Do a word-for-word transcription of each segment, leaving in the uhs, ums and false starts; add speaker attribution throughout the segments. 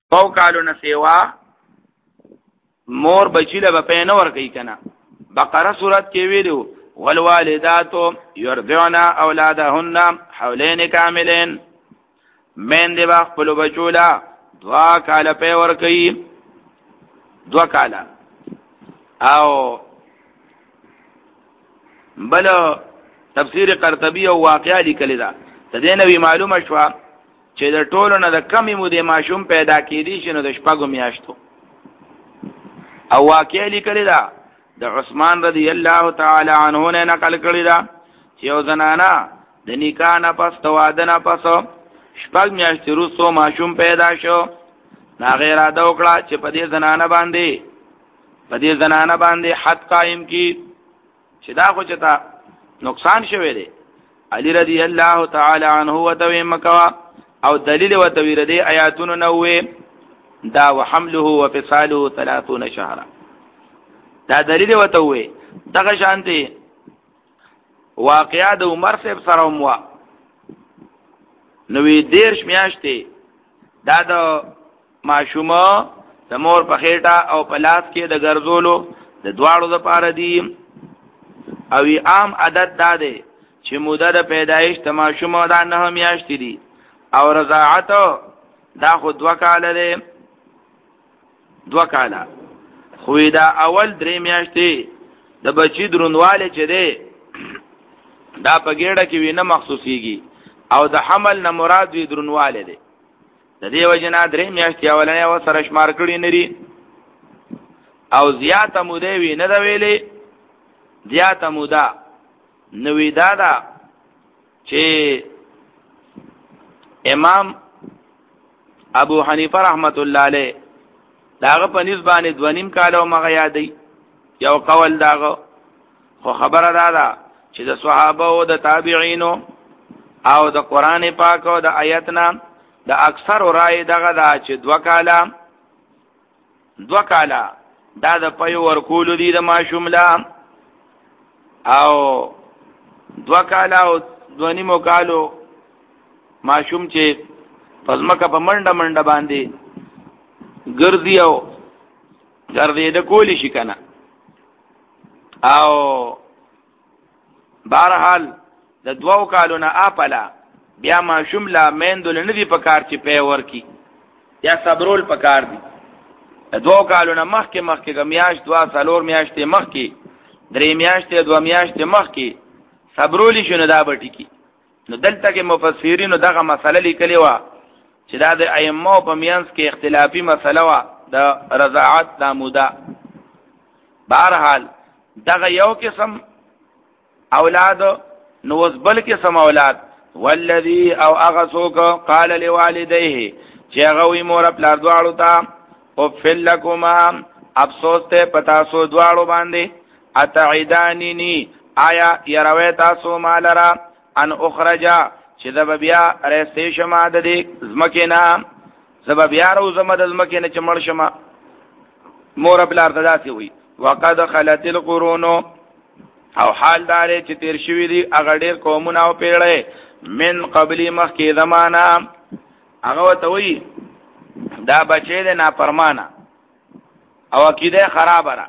Speaker 1: او کالو نه سیوا مور بچی له په نه ور کوي کنه. بقره سورت کې ویلو والوالدات يرضعن اولادهن حولين كاملين، من دی با خپل بچولا دوا کاله په ور کوي، دوا کاله. او بل تفسیر قرطبی او واقعا لیکلی دا تدینوی معلومه شو چې د ټولو نه د کمی مودې ماشوم پیدا کېدی شنو د شپږو میاشتو. او واقعا لیکلی دا د عثمان رضی الله تعالی عنہ نه نقل کړی دا چې یو زنانا د نکاح نه پس تواده نه پس شپږ میاشتې وروسته ماشوم پیدا شو. نا غیر اده وکړه چې په دې زنانه باندې په دې زنانه باندې حد قائم کی چې دا خو چتا نقصان شوه دی. علی رضی الله تعالی عنہ وتوی مکوا او دلیل وتوی ردی آیاتونو نوې دا وحمله وفصاله ثلاثون شهرا، دا دلیل وتوی دغه شانتي واقعا د عمر صاحب سره مو نوې دیرش میاشتې دا د ماشومه د مور په خېټه او په لاس کې د ګرځولو د دواړو د پاره دی. او عام عادت دا دی چې موده د پیدایش د ماشومه دا نه میاشتې دي او رضاعت دا خو دوه کاله دی، دوه کاله. خو دا اول درې میاشتې د بچی درونواله چې دی دا په ګېډه کې وینه مخصوصيږي او د حمل نه مراد وی درونواله دی. د دې وجنا درې میاشتې اولنې و سره شمار کړی نری او زیاته موده وی نه دا ویلې زیاته موده نوې دادا چې امام ابو حنیفه رحمت الله علیه داغه په نسبانه دونیم کالو مغه یادې یو قول داغه. خو خبره دادا چې د صحابه او د تابعینو او د قران پاک او د آیاتنا د اکثر رائے دغه دا چې دوا کاله دوا کاله دا د پيو ورکول دي د ماشوم لا او دوا کاله او دونیمو کالو ماشوم چې پزماکه په منډه منډه باندې ګرځي او ګرځي د کولی شي کنه. او بهرحال د دوو کالو نه اپلا بیا ماشوم لا میندل نه دی پکار چې په ورکی یا صبرول پکار دی. د دوو کالو نه مخکې مخکې غمیاش دوا سالور میاشتې مخکې درې میاشتې دوا میاشتې مخکې صبرول شنو دا بټی کی. نو دلته کې مفسرین دغه مسله لیکلی و چې دا د ائمه په میانس کې اختلافي مسله و د رضاعت د موده. بهرحال دغه یو قسم اولاد نو وسبل قسم اولاد والذي او اغسوک قال لوالديه چې هغه وی مور خپل دواړو ته او فلکما افسوس ته پتا سو دواړو باندې اتعیداننی آیا يروي تاسو مالرا ان اخرجا چې د بیا رسې شمه د دې زمکینا سبب بیا رو زمه د زمکینا چې مړ شمه مور خپل ارتداسي وي. وقد خلت القرون او حال دار چې تیر شوی دي هغه ډیر قومونه او پیړې من قبلی مخکې زمانہ هغه ته وی دا بچی دی نافرمانه او عقیده خراب را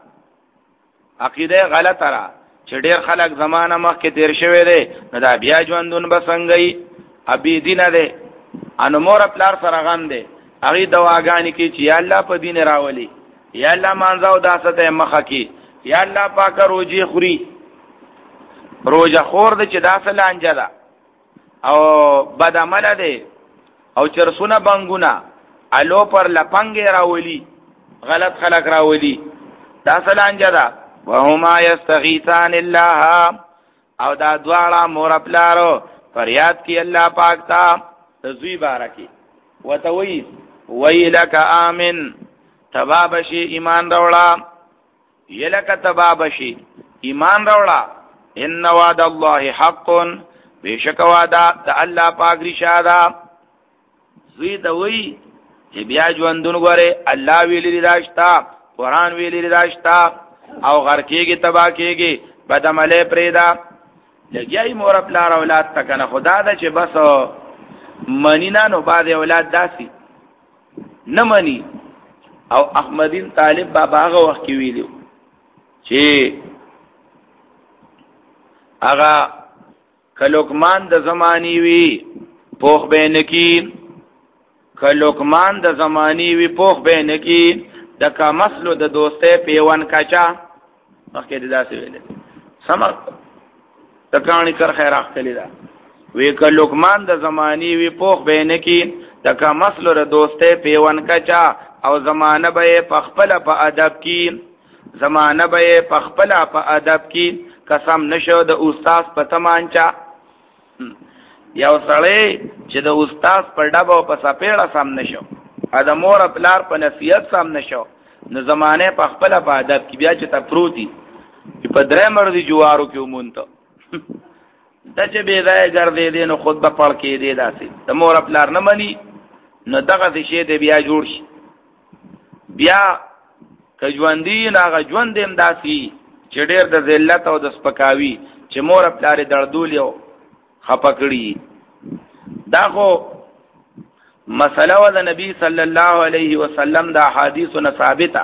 Speaker 1: عقیده غلط را چې ډیر خلک زمانہ مخکې تیر شوی دی نو دا بیا ژوندون بسنګي ابي دین دی ان مور پلار سره غم دی هغه دواګانی کی چې یا الله په دین راولي یا الله مانځو داسته مخه کی یا الله پاک روزي خوري روزه خور د چې داسه لانجه ده او بد عمل ده او چرسونه بنګونه الو پر لپنګ راولي غلط خلق راولي داسه لانجه ده. وهما يستغيثان الله او دا دواړه مور خپلارو فریاد کی الله پاک تا زوی بارکی وتوي ويلک امن تبابشی ایمان راوړه یلک تبابشی ایمان راوړه ان وعد الله حق بیشک وعده د الله پاک رشاده زوی ته وی چې بیا ژوندون غره الله ویلی راشتا قران ویلی راشتا او غر کېږي تبا کېږي بدعمله پریدا لګیای مور خپل اولاد تکنه خدا دا چې بس منینا نو بعد اولاد داسي نه مني. او احمدین طالب بابا هغه وخت کې ویلو چې هغه کلوکمان د زمانی وی پوخ بینکی کلوکمان د زمانی وی پوخ بینکی د کا مسلو د دوسته پیوان کچا مخکې داسې ویل سمر تکانی کر خیر اختلی دا وی کلوکمان د زمانی وی پوخ بینکی د کا مسلو د دوسته پیوان کچا او زمانه به پخپل په ادب کې زمانه به پخپل په ادب کې قسم نشو د استاد په تمانچا یو سړی چې د استاد په ډبو په سپېړه سم نشو ا د مور پلار په نصیحت سم نشو نو زمانه پخپل په ادب کې بیا چې ته پروتي په درې مرضی جوارو کې ومونته د چې به ځای ګرځې دي نو خود به پړ کې دی داسې د مور پلار نه مني نو دغه شی دې بیا جوړ شي بیا که ژوندې ناغه ژوند دې داسي چې ډېر د ذلت او د سپکاوي چې مور پلار دردول یو خپکړي دا خو مسله و د نبی صلی الله علیه وسلم د احادیثو ثابته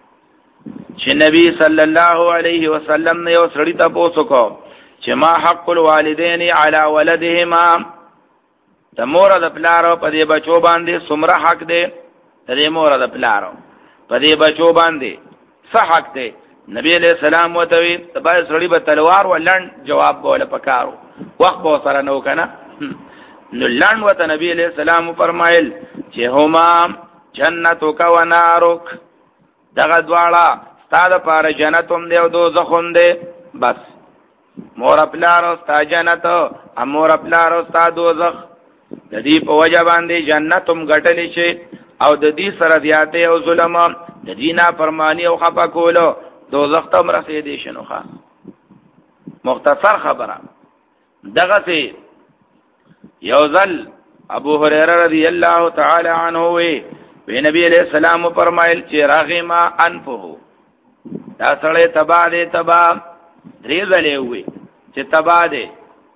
Speaker 1: چې نبی صلی الله علیه وسلم نه یو سړی ته پوښتنه چې ما حق الوالدین علی ولدهما د مور د پلار په دې بچو باندې څومره حق دی د مور د پلار په دې بچو باندې څه حق دی نبی علیہ السلام وتوی تبای سړی به تلوار ولن جواب بوله پکارو وخت به سره نو کنه نو لن وت نبی علیہ السلام فرمایل چې هما جنتک و نارک دغه دواړه ستاده پر جنتوم دی او دوزخوم دی بس مور پلار او ستا جنت او مور پلار او ستا دوزخ د دې په وجه باندې جنتوم غټلی شي او د دې سره زیاته او ظلم د دینه فرمانی او خپه کولو دوزخ ته مرسته شنو ښا مختصر خبره دغه سي یوزل ابو هريره رضی الله تعالی عنہ وی وی نبی علیہ السلام فرمایل چې راغما انفه دا سره تبا دې تبا ریزلې وی چې تبا دې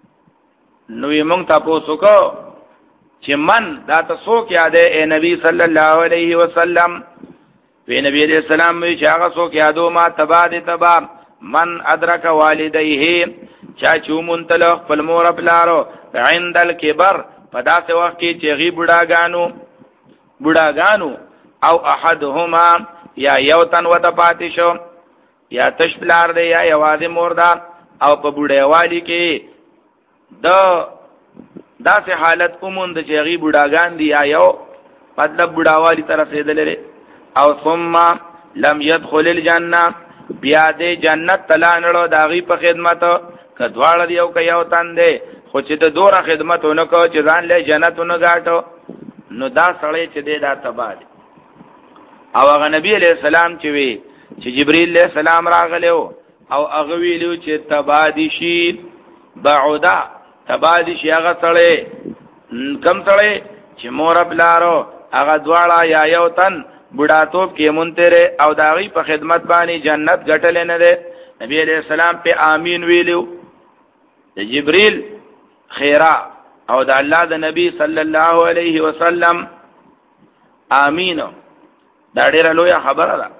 Speaker 1: نو یې مونږ تاسو کو چې من دا تاسو کې یادې اے نبی صلی الله علیه وسلم وی نبی علیہ السلام وی چې هغه څوک یادو ما تبا دې تبا من ادرک والدیه چا چومون تلخ خپل مور پلارو عند الكبر په داسې وخت کې چې غي بډاګانو بډاګانو او احدهما یا یو تن وته پاتې شو یا تشبلار دی یا یوازې مور دا او په بډایوالي کې د داسې حالت کومون د چې غي بډاګان دی یا یو مطلب بډاوالي طرف رسیدلې او ثم لم يدخل الجنه بیا دې جنت تلانړو داغي په خدمت کدواړه دیو که یو تن دی خو چې د دوره خدمتونه کو چې ځان له جنتونه غاټو نو دا سړی چې دی دا تبا دی او هغه نبی علیہ السلام چې وی چې جبرئیل علیہ السلام راغلو او هغه ویلو چې تبا دي شي بعودا تبا دي شي هغه سړی کم سړی چې مور بلارو هغه دواړه یا یو تن بډاتوب کې مونته او داغي په خدمت باندې جنت غټل نه ده نبی علیہ السلام په امین ویلو د جبرئیل خیرا او د الله د نبی صلی الله علیه وسلم امین دا ډیره لویه خبره ده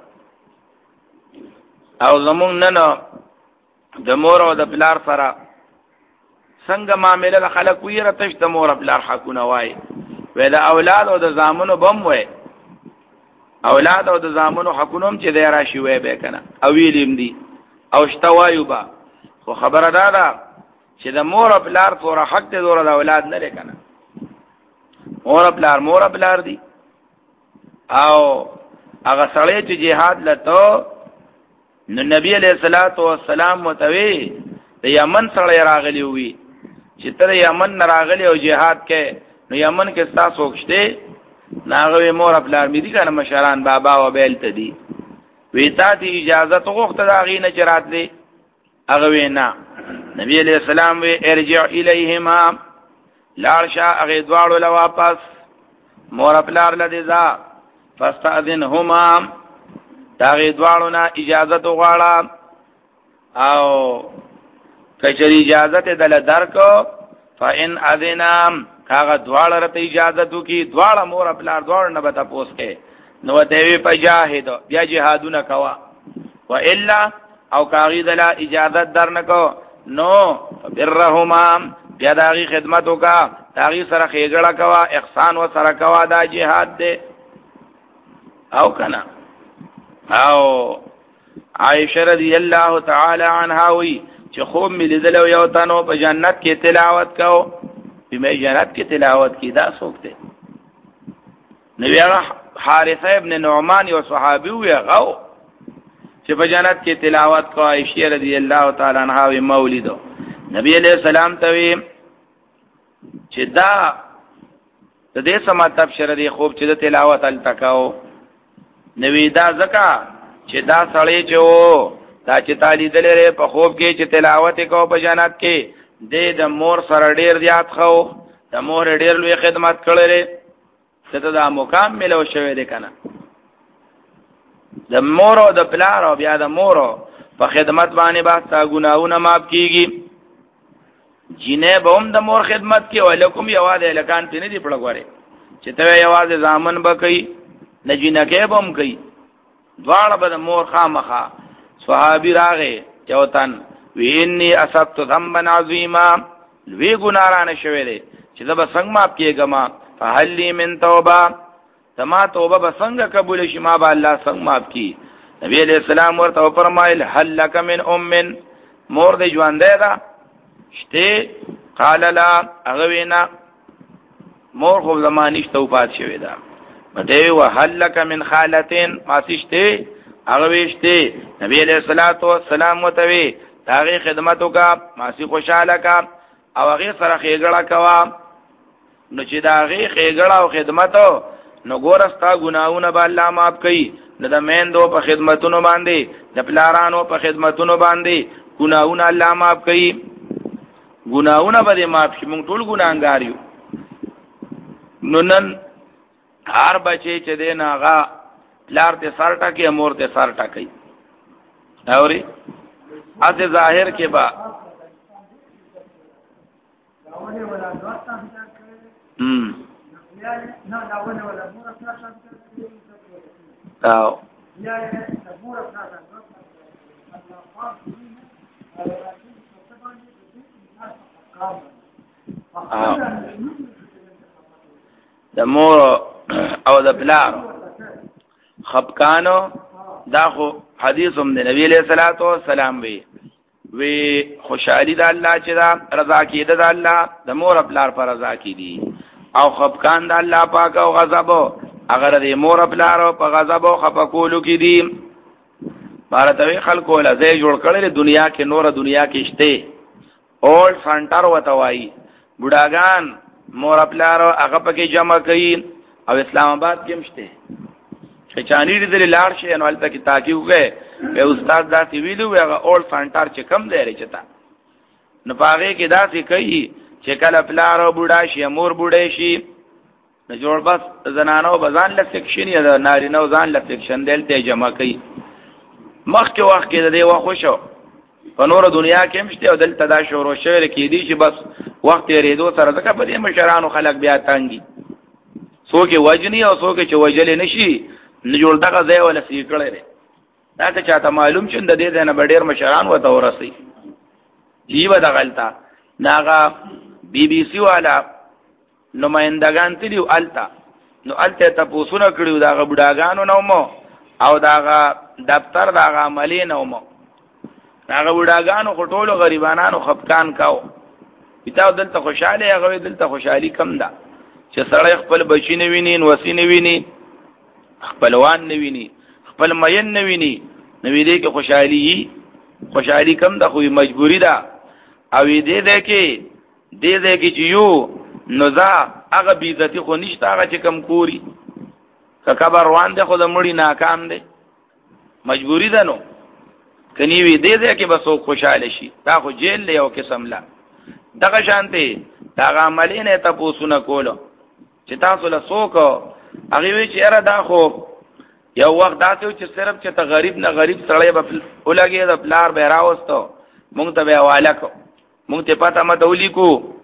Speaker 1: او زمونږ نن د مور او د پلار سره څنګه معاملې خلک ویره تش د مور او پلار حقونه وای وې د اولاد او د زامنو بم وای اولاد او د زامنو حقونه چې دی راشي وای به کنه او ویلیم دي او شتوایو با خو خبره ده ده چې د مور او پلار سره حق ته دور د اولاد نه لري کنه مور او پلار مور او پلار دي او هغه سړی چې jihad لته نو نبی علیہ الصلوۃ والسلام متوي د یمن سره راغلی وي چې تر یمن راغلی او jihad کې نو یمن کې تاسو وښته ناغه مور خپل مې دي کنه مشران بابا او بیل ته دي وی تا دي اجازه غوښته دا غي نه چرات دي هغه وینا نبی علیہ السلام وی ارجع الیهما لارشا هغه دواړو له واپس مور خپل لدی ځا فاستاذنهما داغی دوارو نا اجازت غواړه او کچری اجازت دل درکو فإن اذنام هغه دواړه رته اجازه تو کی دواړه مور خپل دواړه نه بتا پوس کې نو ته وی پجاهد بیا جهادونه کوا و الا او کاغی دلا اجازت درنکو نو برهما بیا داغي خدمت وکا داغي سره خېګړه کوا احسان و سره کوا دا جهاد دے او کنا او عائشہ رضی اللہ تعالی عنہا وی چې خوب مې لیدلو یو تنو په جنت کې تلاوت کاو په مې جنت کې تلاوت کی دا سوکته نبی حارثه ابن نعمان یو صحابي وی غو چې په جنت کې تلاوت کو عائشہ رضی اللہ تعالی عنها وی مولد نبی علیہ السلام ته وی چې دا د دې سماتب شر دی خوب چې د تلاوت ال تکاو نوی دا زکا چې دا سړی چې وو دا چې تعالی دلره په خوب کې چې تلاوت کو په جنت کې د مور سره ډیر زیات خو د مور ډیر لوی خدمت کړي ته دا مقام ملو شوی دی کنه د مور او د پلار او بیا د مور په خدمت باندې باستا ګناونه معاف کیږي جینې به هم د مور خدمت کې ولکم یواز الکان ته نه دی پړغوره چې ته یواز ځامن بکې نه جنکه به هم کوي دواړه به د مور خامخه صحابي راغې یو تن ویني اسبت ذنبا عظیما وی ګنارانه شوی دی چې دا به څنګه معاف کیږم فهلی من توبه تما توبه به څنګه قبول شي ما به الله څنګه معاف کی نبی علیہ السلام ورته فرمایل هل لك من ام مور دې ژوند ده شته قال لا اغوینا مور خو زمانیش توبات شوی دا بده وهل لك من خالتين ما سشته اغویشته نبی علیہ الصلوۃ والسلام وتوی داغه خدمتو کا ما سی خوشاله کا او هغه سره خېګړه کوا نو چې داغه خېګړه او خدمتو نو ګورستا ګناونه به الله معاف کړي نو د میندو په خدمتونو باندې د پلارانو په خدمتونو باندې ګناونه الله معاف کړي ګناونه به معاف شي مونږ ټول ګناګار یو نو نن هر بچي چې دین هغه لار ته سر ټکي امور ته سر ټکي اوري اته ظاهر کې با هم
Speaker 2: نه داونه ولا مور خلاص
Speaker 1: او
Speaker 2: یا مور خلاص
Speaker 1: د مور او د پلار خپکانو دا خو حدیث هم د نبی علیہ الصلوۃ والسلام وی وی خوشحالی د الله چې دا رضا کیده د الله د مور پلار پر رضا کیدی او خپکان د الله پاک او غضب اگر د مور پلار په غضب او خپکولو کې دي بارتوی خلکو لزه جوړ کړل دنیا کې نور دنیا کې شته اول سنټر وتوای بډاګان مور پلار هغه پکې جمع کړي او اسلام آباد کې مشته چې چانی دې لاړ شي نو البته کې تاکي وګه به استاد داسې ویلو هغه اول سنټر چې کم دی رچتا نو پاره کې داسې کوي چې کله پلار او بوډا شي مور بوډې شي نو جوړ بس زنانو بزان ل سیکشن یا نارینو ځان ل سیکشن دلته جمع کوي مخکې وخت کې دې وا خوشو په نور دنیا کې مشته او دلته دا شروع شوی کې دي چې بس وخت یې ریدو سره ځکه په دې مشرانو خلک بیا تانګي څوک وجنی او څوک چې وجل نشي نه جوړ دغه ځای ولا سی کړی دی دا که چاته معلوم شون د دې نه ډېر مشران وته ورسي جیو د غلطه ناغه بی بی سی والا نمائندگان تلیو التا نو الته تاسو نه کړیو دا غبډاګانو نو مو او دا دفتر دا عملی نو مو دا غبډاګانو خټولو غریبانو خپکان کاو پیتاو دلته خوشاله هغه دلته خوشحالي کم ده چې سړی خپل بچی نه ویني نو وسی نه ویني خپلوان نه ویني خپل مین نه ویني نو دې کې خوشحالي خوشحالي کم ده خو مجبوری ده او دې دې کې دې دې کې چې یو نو ځا هغه بیزتی خو نشته هغه چې کم کوری که کبر روان ده خو د مړی ناکام ده مجبوری ده نو کني وی دې دې کې بس خوشاله شي دا خو جیل له یو قسم لا دغه شانته دا عملین ته پوسونه کولو چې تاسو له څوک هغه وی چې را دا خو یو وخت داسې چې صرف چې ته غریب نه غریب سړی به ولګي د پلار به راوستو مونږ ته به حواله کو مونږ ته پته مته ولیکو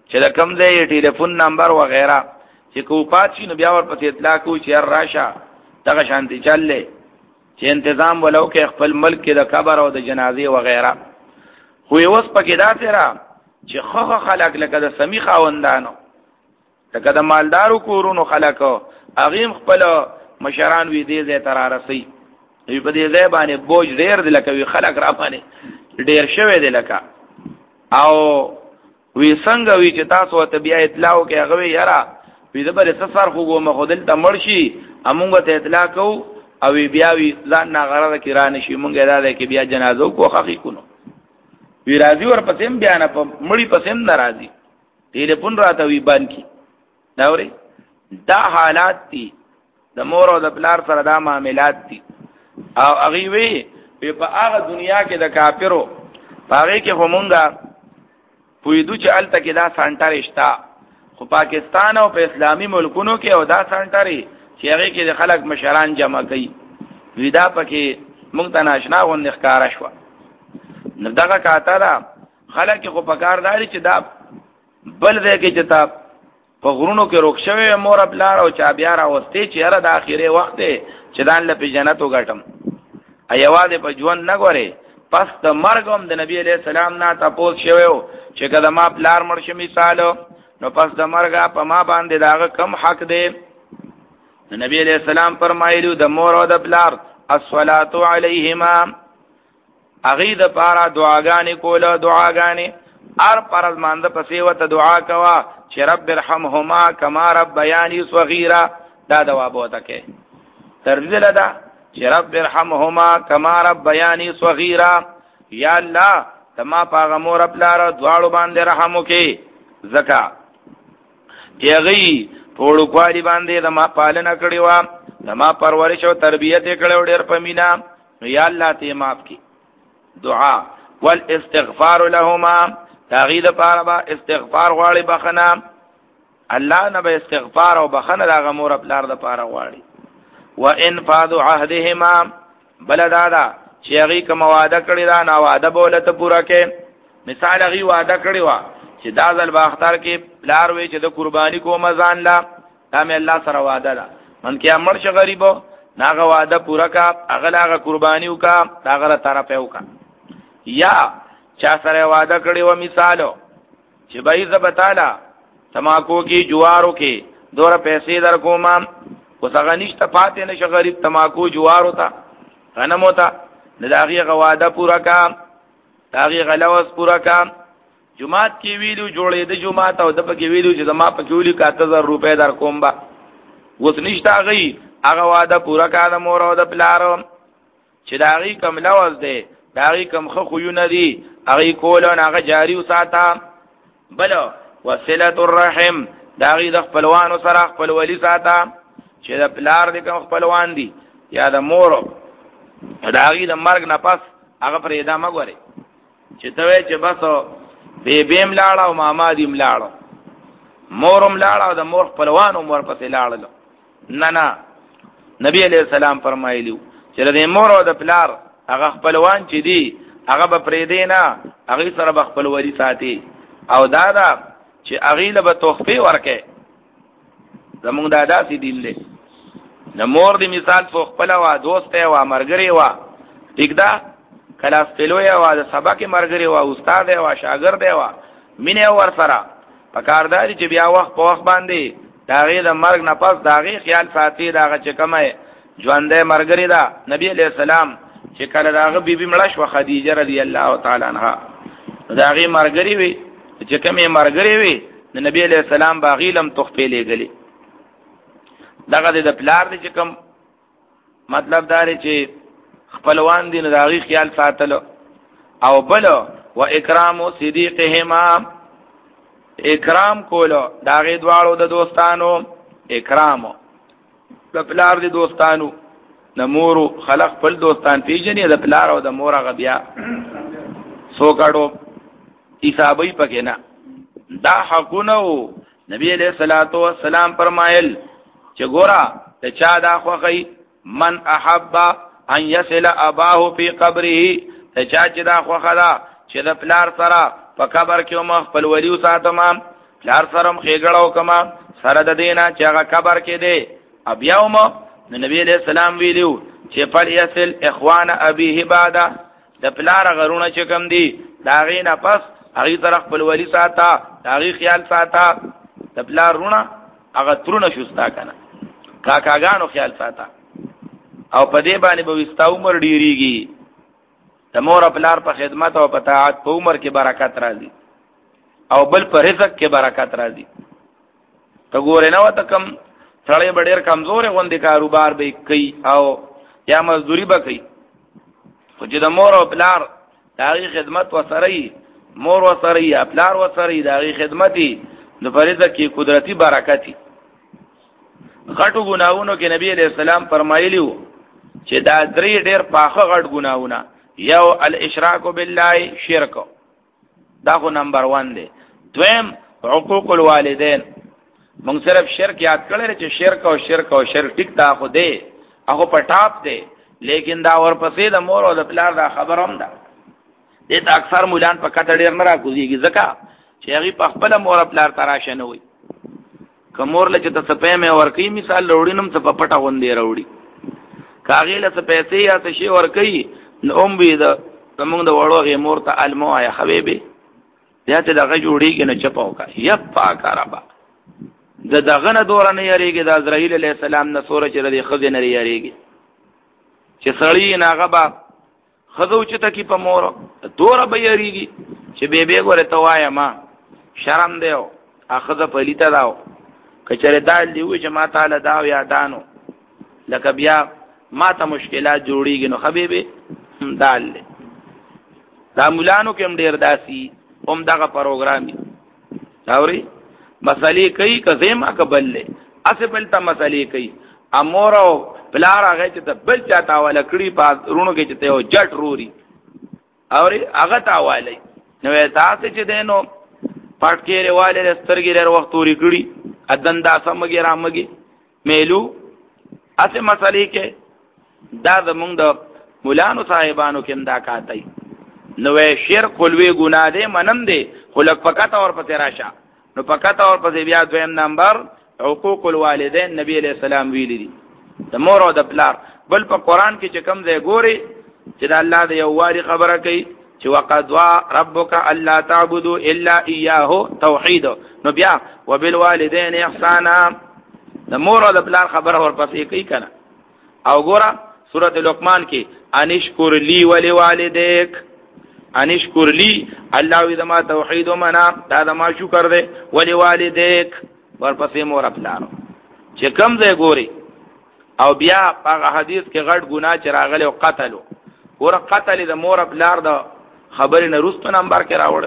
Speaker 1: چې د کم ځای ټلیفون نمبر وغیرہ چې کو پاتې نو بیا ورپسې اطلاع کو چې راشه دغه شانتي چللې چې تنظیم ولو کې خپل ملک کې د قبر او د جنازې وغیرہ خو اوس پکې دا سره چې خو خلک لکه د سمی خاوندانو لکه د مالدارو کورونو خلکو اغیم خپل مشران وی دې زه تر راسي وی په دې ځای باندې بوج ډیر د لکه وی خلک را باندې ډیر شوی دی لکه او وی څنګه وی چې تاسو ته بیا اطلاع کې هغه وی یاره وی د بل سفر خو مو خودل ته مرشي امونګه ته اطلاع کو او بیا وی ځان نه غره کې را نشي مونږه دا کې بیا جنازو کو حقیقت کو وی راځي ور پسیم بیا نه په مړی پسیم ناراضي ټلیفون راته وی بان کی دا وري دا حالات دي د مور او د پلار سره دا معاملات دي او هغه وی په هغه دنیا کې د کافرو هغه کې همونګه پویدو چې الته کې دا سانټر شتا خو پاکستان او په اسلامي ملکونو کې او دا سانټري چې هغه کې د خلک مشران جمع کوي ودا پکې مونږ ته ناشنا غون ښکارا شو نو دغه کاته دا خلک خو پکارداري چې دا بل ځای کې چې تا په غرونو کې روښ شوی مور خپلار او چا بیا را وستي چې هر د اخیره وخت چې دان له جنت وګټم ایواده په ژوند نه غوري پس د مرګم د نبی علیہ السلام نه تاسو شویو چې کله ما پلار مرشه مثال نو پس د مرګه په ما باندې داغه کم حق دی نبی علیہ السلام فرمایلو د مور او د پلار الصلاه علیهما اغید پارا دعاګانې کوله دعاګانې ار پرز مانده پسې وته دعا کوا چې رب ارحمهما کما ربیانی صغیرا دا دوا بوته کې ترجمه لدا چې رب ارحمهما کما ربیانی صغیرا یا الله تما پاغه مور خپلار دواړو باندې رحم وکي زکا یغی ټول کوالي باندې د ما پالنه کړی و د ما پرورش او تربیت کړو ډېر پمینا یا الله ته معاف کی دعا والاستغفار لهما تغید پاره با استغفار غواړي بخنه الله نه به استغفار او بخنه د غمور خپلار د پاره غواړي وانفاذ عهدهما بلدادا چې هغه کوم وعده کړی دا نه وعده بوله ته پورا کې مثال هغه وعده کړی و چې دا ځل باختر کې پلار وی چې د قرباني کوم ځان لا دا مې الله سره وعده ده من کې امر ش غریبو ناغه وعده پورا کا اغلاغه قرباني وکا داغه طرف وکا یا چا سره وعده کړی و مثالو چې بای زبتالا تماکو کې جوارو کې دوره پیسې در کومه وسغه نشته پاتې نشه غریب تماکو جوار ہوتا غنم ہوتا داغي غواده پورا کا داغي غلوس پورا کا جمعات کې ویلو جوړې د جمعات او د پکې ویلو چې زما پکې ویلو کا هزار روپے در کوم با وس نشته غي هغه واده پورا کا د مور او د پلارو چې داغي کم لوز دی داغي کم خو خو نه دی هغه کول نه هغه جاری وساته بل وصله الرحم داغي د خپلوانو سره خپل ولی ساته چې د پلار د کوم خپلوان دي یا د مور داغي د مرګ نه پس هغه پر ادامه غوري چې ته چې بس به بیم لاړه او ماما دې ملاړه مورم لاړه او د مور خپلوانو مور پسې لاړه نه نه نبی علیہ السلام فرمایلیو چې د مور او د پلار هغه خپلوان چې دي هغه به پرې دی نه هغه سره به خپل ولی ساتي او دادا چې هغه له به تحفه ورکه زمونږ دادا سي دین له د مور دی مثال خو خپل وا دوست وا مرګري وا ټیک دا کلاس فلوی وا د سبق مرګري وا استاد وا شاګرد وا مینه ور سره پکارداري چې بیا وخت په وخت باندې داغه د مرګ نه پس داغه خیال ساتي داغه چې کومه ژوندې مرګري دا نبی عليه السلام چې کله داغه بیبي مړه شو خدیجه رضی الله تعالی عنها داغه مرګري وي چې کومه مرګري وي د نبی عليه السلام باغیلم تخفي لګلي دغه د پلار دي چې کوم مطلب داري چې خپلوان دي داغه خیال ساتلو او بل و اکرام صدیقهما اکرام کولو داغه دواړو د دوستانو اکرام د پلار دي دوستانو د مورو خلق خپل دوستان پیژنې د پلار او د مور غبیا سو کډو حسابي پکې نه دا حقونه نبی علیہ الصلوۃ والسلام فرمایل چې ګورا ته چا دا خوخی من احب ان يصل اباه في قبره ته چا چې دا خوخه دا چې د پلار سره په قبر کې مخ خپل ولی ساتم پلار سرم خېګړاو کما سره د دینا چې هغه قبر کې دی ابیاوم نبی علیہ السلام ویلو چې پر یسل اخوان ابیه بعد د پلار غرونه چې کم دی دا غینا پس هغه طرف خپل ولی ساته هغه خیال ساته د پلار رونه هغه ترونه شوستا کنه کاکاګانو خیال ساته او په دې باندې به وستا عمر ډیریږي د مور پلار په خدمت او په طاعت په عمر کې برکت راځي او بل په رزق کې برکت راځي ته ګورې نو ته کم سړی ډېر کمزور غوندې کاروبار به کوي او یا مزدوری به کوي خو چې د مور او پلار داغي خدمت وسري مور وسري یا پلار وسري داغي خدمتي د فرض کې قدرتي برکتي غټو ګناونو کې نبی عليه السلام فرمایلیو چې دا درې ډېر پاخه غټ ګناونه یو الاشراک بالله شرک دا خو نمبر ون دی دویم حقوق الوالدین مونږ صرف شرک یاد کړل چې شرک او شرک او شرک ټیک دا خو دی هغه په ټاپ دی لیکن دا ورپسې د مور او د پلار دا خبر هم ده دې ته اکثر مولان په کته ډیر نه راکوزيږي ځکه چې هغه په خپل مور او پلار تراشه نه وي کومور لکه ته سپې مې ورکی مثال وروړي نم څه په پټه غوندې وروړي کاغې له څه پیسې یا څه شی ورکی نو ام بي د زمونږ د وړو غي مور ته المو یا حبيبي بیا ته دغه جوړیږي نه چپاو کا یپا کارابا د دغه نه دور نه یریږي د اسرائیل علیه السلام نه سورې چې د خزې نه یریږي چې سړی ناغه با خزو چې تکي په مور دور به یریږي چې به به ګوره توایا ما شرم دیو اخذ په لیتا داو کچره دال دی و چې ما تعالی داو یا دانو لکه بیا ما ته مشکلات جوړیږي نو حبيبي دال دا مولانو کوم ډیر داسي هم دغه پروګرامي اوري مسالې کوي کزما قبل له اسبل ته مسالې کوي امورو پلار هغه چې بل چاته ولا کړي په رونو کې چې ته جټ روري اوري هغه تاواله نو تاسو چې دینو پټکېره والے سترګې لر وخت وري کړي ادندا سمګي رامګي میلو اسه مسالې کې دا زمونږ د مولانو صاحبانو کې امدا کاتای نو شرک لوی ګناه دی منم دی خلق فقط اور پته راشه نو فقط اور پته بیا دویم نمبر حقوق الوالدین نبی علیہ السلام ویلی دي د مور او د پلار بل په قران کې چې کوم ځای ګوري چې د الله د یو واری خبره کوي چې وقضى ربك الا تعبدوا الا اياه توحید نو بیا وبالوالدین احسانا د مور او د پلار خبره ور پسې کوي کنه او ګوره سورۃ لقمان کې انشکر لی ولوالدیک انشکر لی الله وی زما توحید ومنا دا زما شکر دے ولوالدیک ورپسې مور خپلانو چې کوم ځای ګوري او بیا هغه حدیث کې غټ ګناه چې راغلی او قتل ور قتل د مور خپلار د خبرې نه رستو نمبر کې راوړو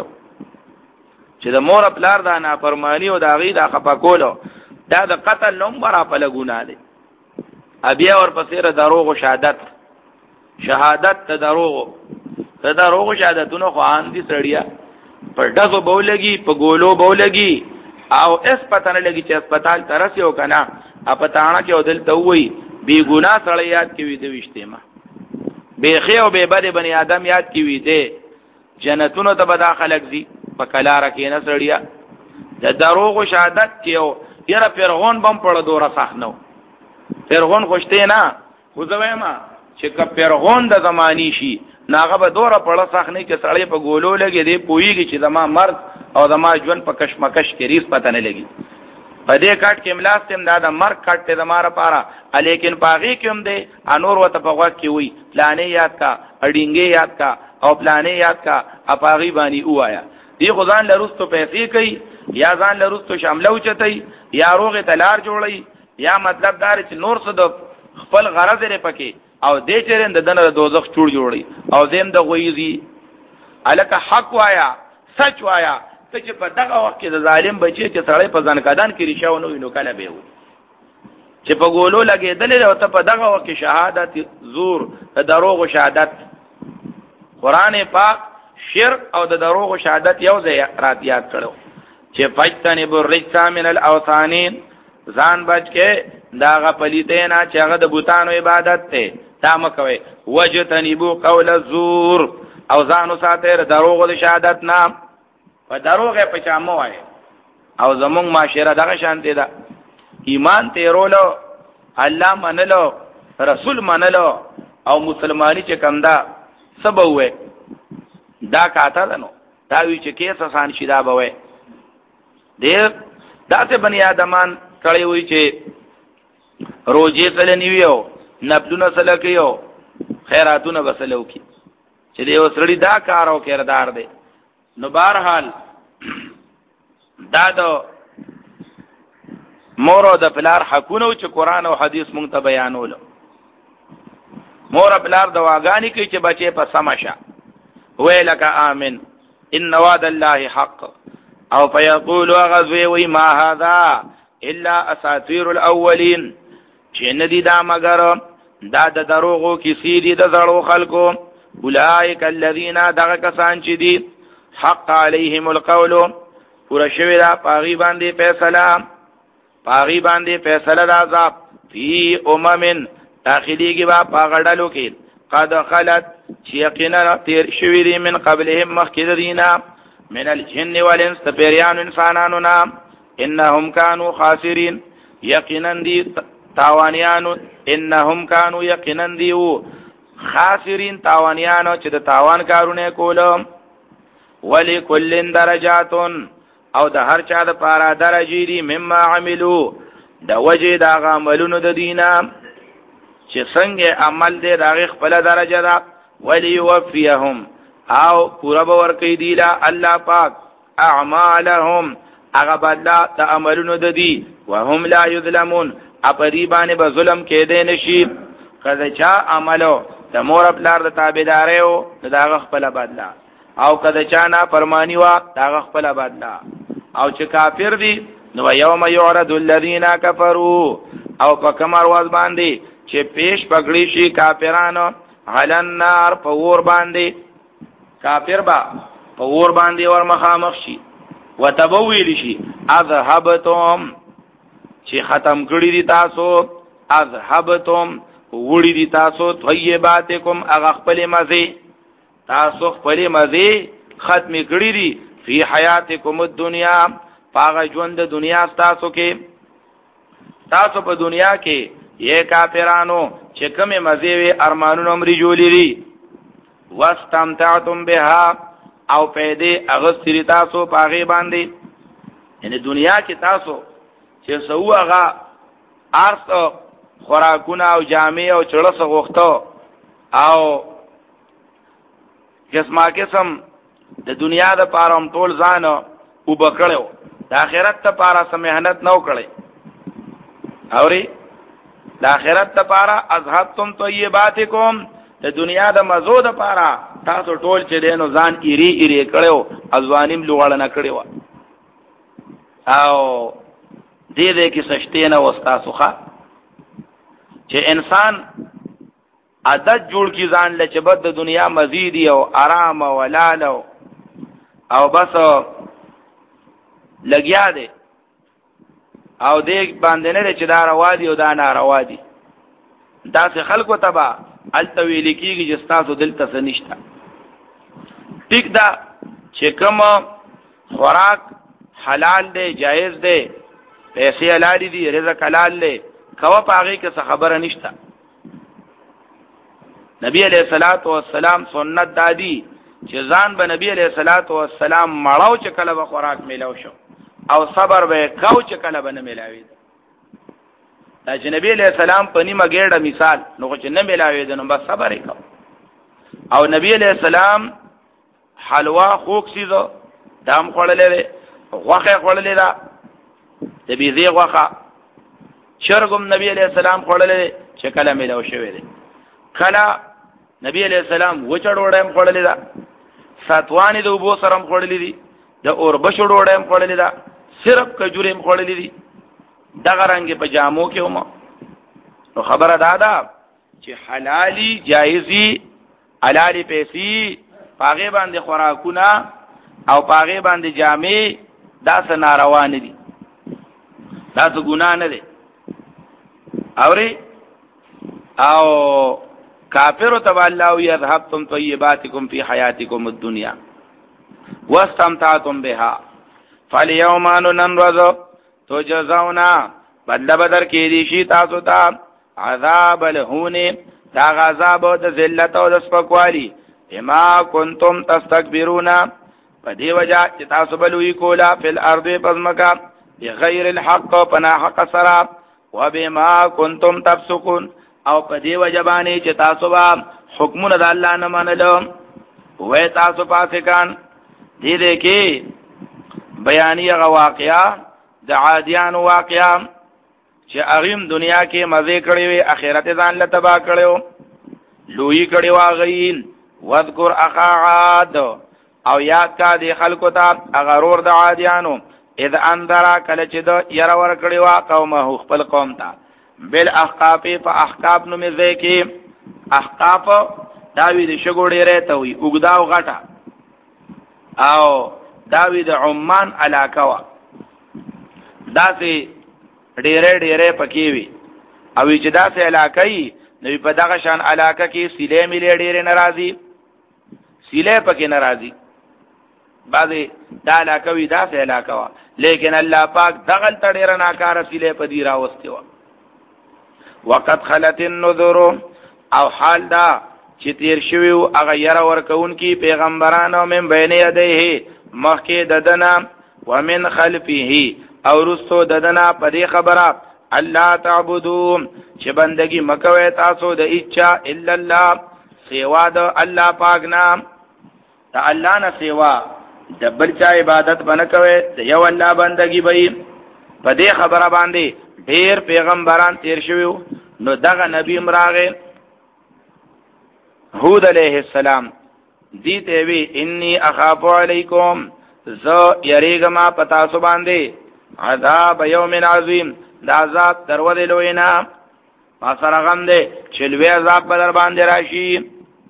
Speaker 1: چې د مور خپلار دا نافرمانی او دا غي دا خپا کولو دا د قتل نمبر په لګونه دي ابیا ورپسې را دروغ او شهادت شهادت ته دروغ ته دروغ شهادتونو خو ان دي سړیا پر دغه بولګي په ګولو بولګي او اس پته نه لګي چې هسپتال ترسیو کنه اپتاڼه کې ودل ته وای بی ګنا سړی یاد کې وي د وشتما بے خي او بے بد بني ادم یاد کې وي دي جنتونو ته به داخلك دي په کلار کې نه سړیا د دروغ شهادت کې یره پیرغون بم پړ دوره سخنو پیرغون خوشته نه خو زویما چې ک پیرغون د زمانی شي ناغه به دوره پړه سخنی چې سړی په ګولو لګي دی پویږي چې زما مرد او زما ژوند په کشمکش کې ریس پته نه لګي په دې کټ کې ملاستم دا د مرګ کټ ته زماره پاره الیکن پاغي کوم دی انور وته په وخت کې وي پلانې یاد کا اډینګې یاد کا او پلانې یاد کا اپاغي باندې وایا دی خدان لرستو پیسې کوي یا ځان لرستو شاملو چتای یا روغه تلار جوړي یا مطلب دار چې نور څه د خپل غرض لري پکې او دې چرند د دنه دوزخ چور جوړي او دیم د غویزي الک حق وایا سچ وایا ته چې په دغه وخت کې د ظالم بچي چې سړی په ځنکدان کې ریښاو نو نو کله به وي چې په ګولو لګېدل او ته په دغه وخت کې شهادت زور د دروغ شهادت قران پاک شرک او د دروغ شهادت یو ځای رات یاد کړو چې فجتنی برجسا من الاوثانین ځان بچ کې داغه پلیتینا چې هغه د بوتانو عبادت ته تام کوي وجتنبو قول الزور او ځانو ساته دروغ د شهادت نام په دروغه په چا مو وای او زمونږ معاشره دغه شانته ده ایمان تیرولو الله منلو رسول منلو او مسلمانی چې کم ده سبوه دا کاته ده نو دا وی چې کیسه آسان شي دا بوي ډېر داسې بنی آدمان کړي وي چې روزي سره نیویو نبلونه سره کيو خیراتونه وسلو کی چې دی وسړي دا کار او کردار دی نو بهرحال دا د مور او د پلار حقونه چې قران او حديث مونږ ته بیانول مور او پلار دواګانی کوي چې بچي په سمشه ویلک امن ان وعد الله حق او فیقول غزوی وی ما هذا الا اساطیر الاولین چې ندی دا مگر دا د دروغو کیسې دي د زړو خلکو اولئک الذین دغه کسان چې دي حق علیهم القول پورا شوی دا پاغي باندې فیصله پاغي باندې فیصله د عذاب فی امم داخليږي با پاغړلو کې قد خلت یقینا تیر شوی دي من قبلهم مخکې دینا من الجن والانس تپریان انسانانو نام انهم كانوا خاسرين یقینا دی تاوانیانو انهم كانوا یقینا دیو خاسرین تاوانیانو چې د تاوان کارونه کولم ولکل درجاتن او د هر چا د پاره درجې دي مما عملو د وجه دا عملونو د دینه چې څنګه عمل دې دغه خپل درجه ده وليوفيهم او پورا باور کوي دی لا الله پاک اعمالهم هغه بدلا د عملونو د دي وهم لا یظلمون اپریبانه به ظلم کې دي نشي کله چا عملو د مور خپل د تابعداریو دغه خپل بدلا او کله چا نه فرمانی وا دغه خپل بدلا او چې کافر دي نو یوم یعرض الذین کفروا او په کمر واز باندې چې پیش پګړی شي کافرانو علن نار په ور باندې کافر با په ور باندې ور مخامخ شي وتبویل شي اذهبتم چې ختم کړی دي تاسو اذهبتم وړي دي تاسو طیباتکم اغه خپل مزه تاسو خپل مزه ختم کړی دي فی حیاتکم الدنیا پاغه ژوند د دنیا تاسو کې تاسو په دنیا کې یہ کافرانو چې کومه مزه وي ارمانونو امر جوړی واستمتعتم بها او پیدې اغستری تاسو پاغه باندې یعنی دنیا کې تاسو چې سو هغه ارث خوراکونه او جامې او چړس غوښتو او قسمه قسم د دنیا د پاره ټول ځان او بکړو د آخرت ته پاره سم مهنت نو کړي اوري د آخرت لپاره اذهبتم طیباتکم د دنیا د مزو د لپاره تاسو ټول چې دینو ځان ایری ایری کړو ازوانیم لوړ نه کړو او دې دې کې سشتې نه وستاسو ښا چې انسان عادت جوړ کی ځان لچ بد د دنیا مزید او آرام او ولال او بس لګیا دی او دې باندې نه چې دا روا دي او دا ناروا دي دا څه خلکو تبا التویل کیږي چې تاسو دلته څه نشته ټیک دا چې کوم خوراک حلال دی جایز دی پیسې حلال دي رزق حلال دی کوا پاغي کې څه خبره نشته نبی علیہ الصلوۃ والسلام سنت دادی چې ځان به نبی علیہ الصلوۃ والسلام مړاو چې کله به خوراک میلاو شو او صبر به کاو چې کله به نه ملاوي دا چې نبی علیہ السلام په نیمه ګډه مثال نو چې نه ملاوي نو بس صبر وکاو او نبی علیہ السلام حلوا خوک سیزو دام خړلې غوخه خړلې دا د بيزي غوخه شرګم نبی علیہ السلام خړلې چې کله ملاو شوی دی کله نبی علیہ السلام وچړوړم خړلې دا ساتوانی د وبو سرم خړلې دي د اور بشړوړم خړلې دا صرف کجورم خړلې دي دغه رنګ په جامو کې ومه نو خبره دادا چې حلالي جایزي حلالي پیسې پاغه باندې خوراکونه او پاغه باندې جامې دا څه ناروا نه دي دا څه ګناه نه دي اوري او کافر تبالله یذهبتم طیباتکم فی حیاتکم الدنیا واستمتعتم بها فالیوم ننرز تو جزاونا بدل بدر کې دي شي تاسو ته عذاب الهون دا عذاب د ذلت او د سپکوالی بما کنتم تستكبرون پدې وجہ چې تاسو بلوي کولا فل ارض پزمکا بغیر الحق پنا حق سرا وبما کنتم تفسقون او پدې وجہ باندې چې تاسو با حکمونه د الله نه منلو وې تاسو فاسقان دې دې کې بیانیه واقعا د عادیان واقعا چې اغیم دنیا کې مزه کړی وي اخرت ځان له تبا کړو لوی کړي واغین وذکر اخا عاد او یاد کا دی خلکو ته غرور د عادیانو اذ انذر کله چې د ير ور کړي وا قومه خپل قوم ته بل احقاف فاحقاف نو مزه کې احقاف داوی د شګوړې رته وي وګداو غټه او داوی د عمان علاقه وا داسې ډېرې ډېرې پکې وي او چې داسې علاقه یې نو په دغه شان علاقه کې سیلې ملي ډېرې ناراضي سیلې پکې ناراضي بعضې دا علاقه وي داسې علاقه وا لیکن الله پاک دغل ته ډېره ناکاره سیلې په دې راوستې وه وقد خلت النذر او حال دا چې تیر شوي و هغه یره ورکوونکي پیغمبرانو من بین یدیه مخکې د دنا ومن خلفه او رستو ددنا په دې خبره الله تعبدو چې بندگی مکوي تاسو د اچا الا الله سیوا د الله پاک نام ته الله نه سیوا د بل چا عبادت بنکوي د یو الله بندگی به په دې خبره باندې ډېر پیغمبران تیر شوی نو دغه نبی مراغه هود علیہ السلام دیته وی انی اخاف علیکم ز یریګما پتا سو باندې عذاب یوم عظیم دا عذاب درود لوینا ما سره غم دې چلوي عذاب په در باندې راشي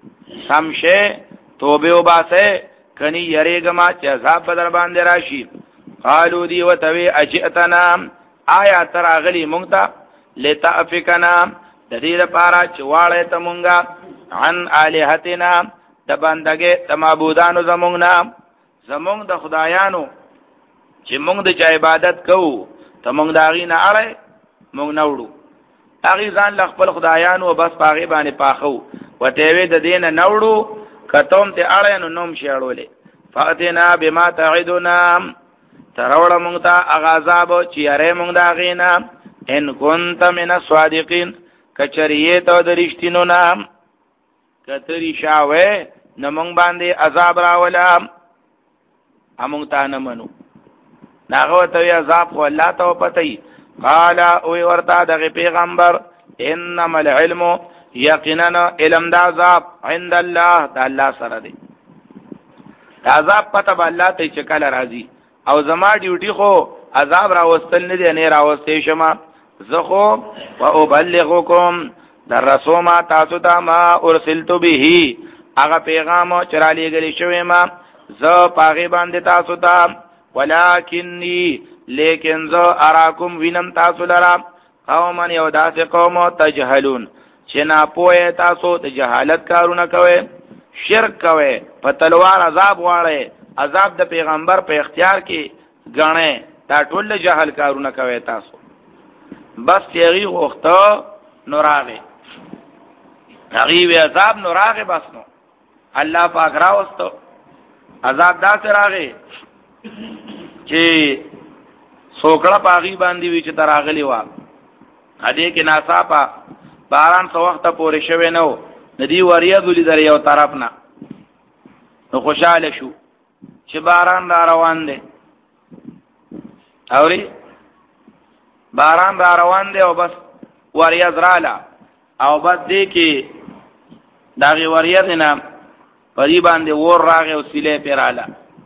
Speaker 1: سمشه توبه وباسه کني یریګما چې عذاب په در باندې راشي قالو دی وتوی اجئتنا آیا تر اغلی مونږ ته لتافکنا د دې لپاره چې واړې ته مونږه عن الہتنا د بندګه د معبودانو زمونږ نام زمونږ د خدایانو چې مونږ د چا عبادت کوو ته مونږ دا غي نه اړه مونږ نه وړو هغه ځان ل خپل خدایانو بس پاغي باندې پاخو وته وی د دین نه وړو کتوم ته اړه نو نوم شاړولې فاتنا بما تعدنا ترول مونږ ته اغاظاب چې اره مونږ دا غینا ان كنت من الصادقين کچریه ته د رښتینو نام کتری شاوه نمونږ باندې عذاب راولا امونږ ته نه منو ناغه ته عذاب خو الله ته پتاي قال او ورته د پیغمبر انما العلم یقینا علم د عذاب عند الله تعالی سره دی عذاب پته الله ته چې کله راځي او زما ډیوټي خو عذاب راوستل نه دی نه راوستې شمه زخو وابلغکم در رسوما تاسو ته ما ارسلت به هغه پیغام چرالی غلی شوی ما ز پاغي باندې تاسو ته ولکنی لیکن ز اراکم وینم تاسو لرا قوم یو داسې قوم تجهلون چې نه پوهه تاسو ته جهالت کارونه کوي شرک کوي په تلوار عذاب واړي عذاب د پیغمبر په اختیار کې غاڼه دا ټول جهل کارونه کوي تاسو بس یغي وخته نوراغه هغه وی عذاب نوراغه بس نو الله پاک راوستو عذاب دا سراغه چې سوکړه پاغي باندې وی چې تراغلی و هدي کې ناصافه باران څو وخت پورې شوه نو ندی وریا دلی در یو طرف نه نو خوشاله شو چې باران را روان دی اوري باران را روان دی او بس وریا زراله او بس دې کې داغي وریا دینا پری باندې ور راغه او سیله پیراله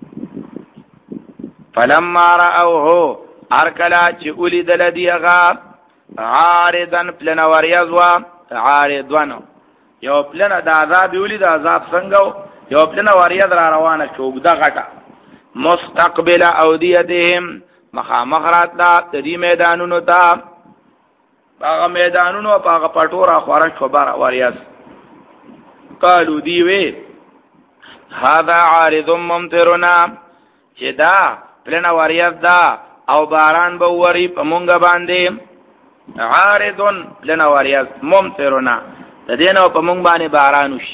Speaker 1: فلما راوه ارکلا چې ولید لدیغا عارضن پلن وریا زوا عارضن یو پلن د عذاب ولید عذاب څنګه یو پلن وریا در روانه چوغدا غټه مستقبل اودیتهم مخامخ راتلا د دې میدانونو ته هغه میدانونو هغه پټورا خورش خبر وریاس قالو دی وی هذا عارض ممطرنا چې دا پلنا وریاض دا او باران به وری په مونږ باندې عارضن پلنا وریاض ممطرنا د دینو په مونږ باندې باران وشي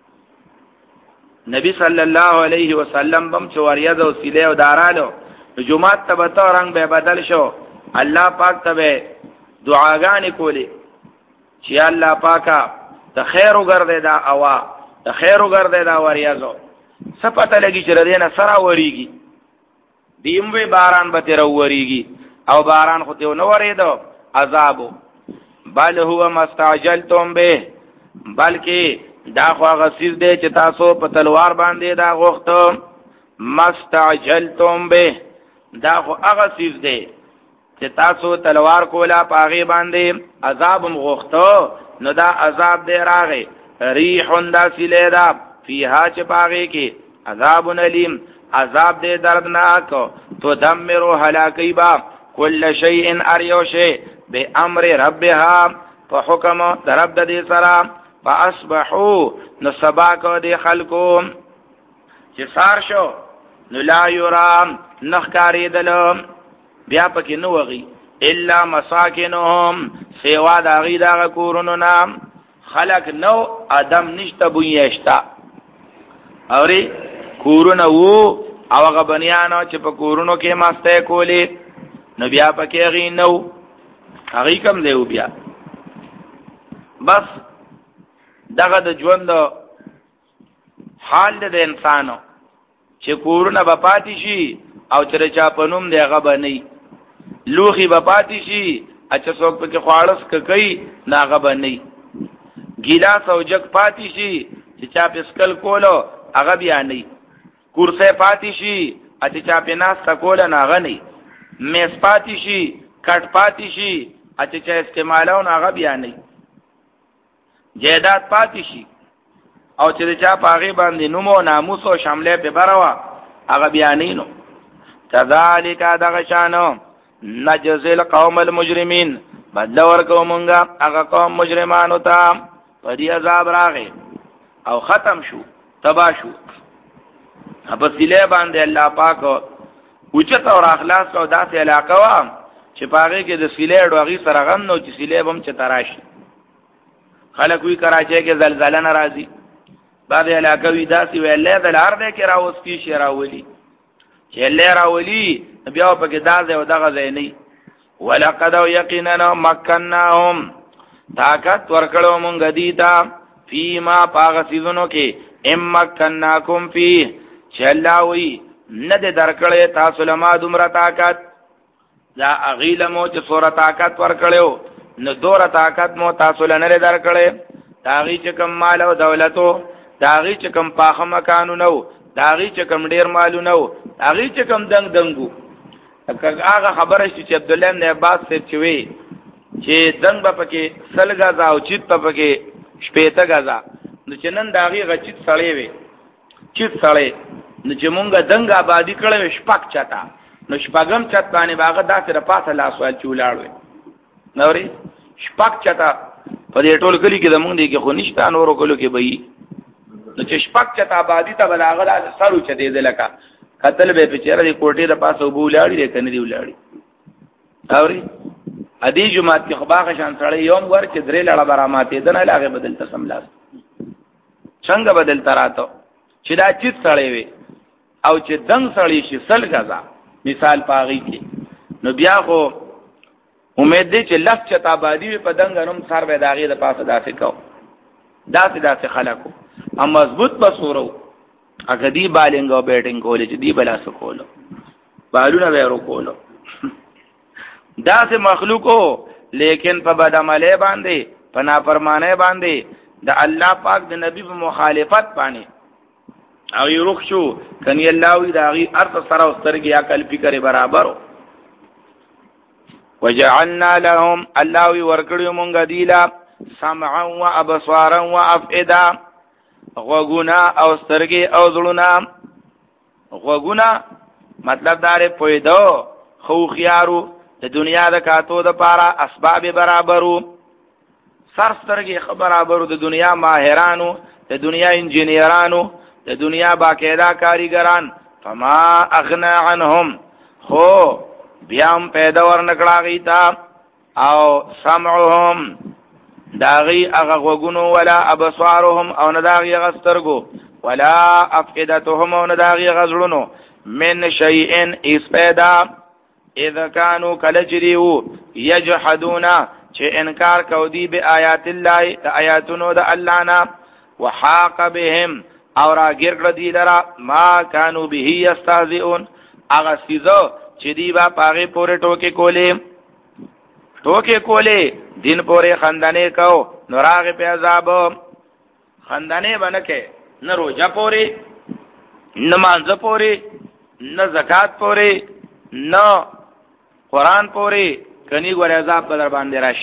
Speaker 1: نبی صلی الله علیه وسلم بم چې وریاض او سیله او دارالو جمعات ته به رنگ به بدل شو الله پاک ته دعاګانې کولې چې الله پاکا ته خیر وګرځي دا اوا ته خیر وګرځي دا وریاضو سپته لګي چې ردینه سره وریږي دیموي باران به تر وریږي او باران خو ته نو وریدو عذابو بل هو مستعجلتم به بلکې دا خو غسیز دی چې تاسو په تلوار باندې دا غوښتو مستعجلتم به دا خو غسیز دی چې تاسو تلوار کولا پاغي باندې عذاب مغوښتو نو دا عذاب دی راغی ریحون دا سیلیدا فیها چې پاغي کې عذاب علیم عذاب دی دردناک تو دمرو هلاکی با کل شیء اریو شی به امر ربها په حکم رب د سرا فاصبحوا نصبا کو دی خلقو چې سار شو نو لا یرام نخکاری دلم بیا پکې نو وغي الا مساکنهم سیوا دا غي دا کورونو نام خلق نو ادم نشته بویشتا اوري کورونو وو او هغه بنیانو چې په کورونو کې ماسته کولې نو بیا پکې غي نو هغه کم دیو بیا بس دغه د ژوند حال د انسانو چې کورونه به پاتې شي او چې چا پنوم دی هغه بنئ لوخي به پاتې شي چې څوک پکې خواړس کوي ناغه بنئ ګیلاس او جگ پاتې شي چې چا پسکل کولو هغه بیا نه کورسه پاتې شي چې چا په ناس تکول ناغه نه میس پاتې شي کټ پاتې شي چې چا استعمالون هغه بیا نه جیدات پاتې شي او چې چا پاغي باندې نومو ناموس او شامله په بروا هغه بیا نه نو كذلك دغشانو نجزل قوم المجرمين بدل ورکو مونږه هغه قوم مجرمانو ته پدې عذاب راغی او ختم شو تبا شو په سیله باندې الله پاک اوچت او اخلاص او داسې علاقه و چې پاغه کې د سیله ډوغي سره غم نو چې سیله بم چې تراشي خلک وی کراچي کې زلزلہ ناراضي بعد علاقه وی داسې ویلې د لار دې کې راوس کی شراولي چې الله راولي بیا په کې دازه او دغه زینې ولقد یقینا مکناهم طاقت ورکړو مونږ دیتا فيما پاغسیزونو کې ام مکناکم فيه چې الله وی نه دې درکړې تاسو لما دومره طاقت دا اغیلمو چې سوره طاقت ورکړو نو دوره طاقت مو تاسو لنه درکړې داغي چې کم مال او دولتو داغي چې کم پاخه مکانو نو داغي چې کم ډیر مالو نو داغي چې کم دنګ دنګو هغه خبره چې عبد الله بن عباس سے چوي چې دنګ په کې سلګا ځاو چې په کې شپېته غزا نو چې نن داغي غچت سړې وي چې سړې نو چې مونږه دنګ آبادی کړو شپک چتا نو شپګم چت باندې باغ داسې را پاسه لاس وال چولاړو نوري شپک چتا په دې ټول کلی کې د مونږ دی کې خو نشته نورو کلو کې به نو چې شپک چتا آبادی ته بلاغه د سړو چ دې دلکا قتل به پچره دی کوټې د پاسه وبولاړي دې کنه دی ولاړي اوري ادي جمعات کې خباغه شان سره یوم ور چې درې لړه براماتې دنه لاغه بدل تسم لاس څنګه بدل تراتو چې دا چیت سړې وي او چې دنګ سړې شي سل غزا مثال پاغي کې نو بیا خو امید دې چې لفظ چتا آبادی په دنګ نوم سر به داغه د پاسه داسې کو داسې داسې خلکو ام مضبوط بصورو اګه دی بالنګ او بیټینګ کولې چې دی بلا سکولو بالونه به ورو کولو داسې مخلوقو لیکن په بدعمله باندې په نافرمانه باندې د الله پاک د نبی په مخالفت باندې او یې رخ شو کني الله وی داغي ارث سره واسترګي عقل فکر برابر وجعلنا لهم الله وی ورکړو مونږ دیلا سمعا و ابصارا و افئده غوګونا او سترګي او زړونا غوګونا مطلب دار پویدو خو خيارو د دنیا د کاتو د پاره اسباب برابرو سر سترګي برابرو د دنیا ماهرانو د دنیا انجنیرانو د دنیا باقاعده کاریګران فما اغنا عنهم خو بیا هم پیدا ورنکړه غیتا او سمعهم داغي اغه غوګونو ولا ابصارهم او نه داغي غسترګو ولا افئدتهم او نه داغي غزړونو من شيء اس پیدا اذا كانوا کلجریو یجحدون چې انکار کو دی به آیات الله آیاتونو د الله نه وحاق بهم او را ګرګړه دی لرا ما كانوا به یستهزئون اغه سیزو چې دی با پاغه پورې ټوکې کولې ټوکې کولې دین پورې خندانه کو نوراغ په عذاب خندانه بنکه نه روزه پورې نماز پورې نه زکات پورې نه قران پورې کني ګور عذاب پر باندې راشي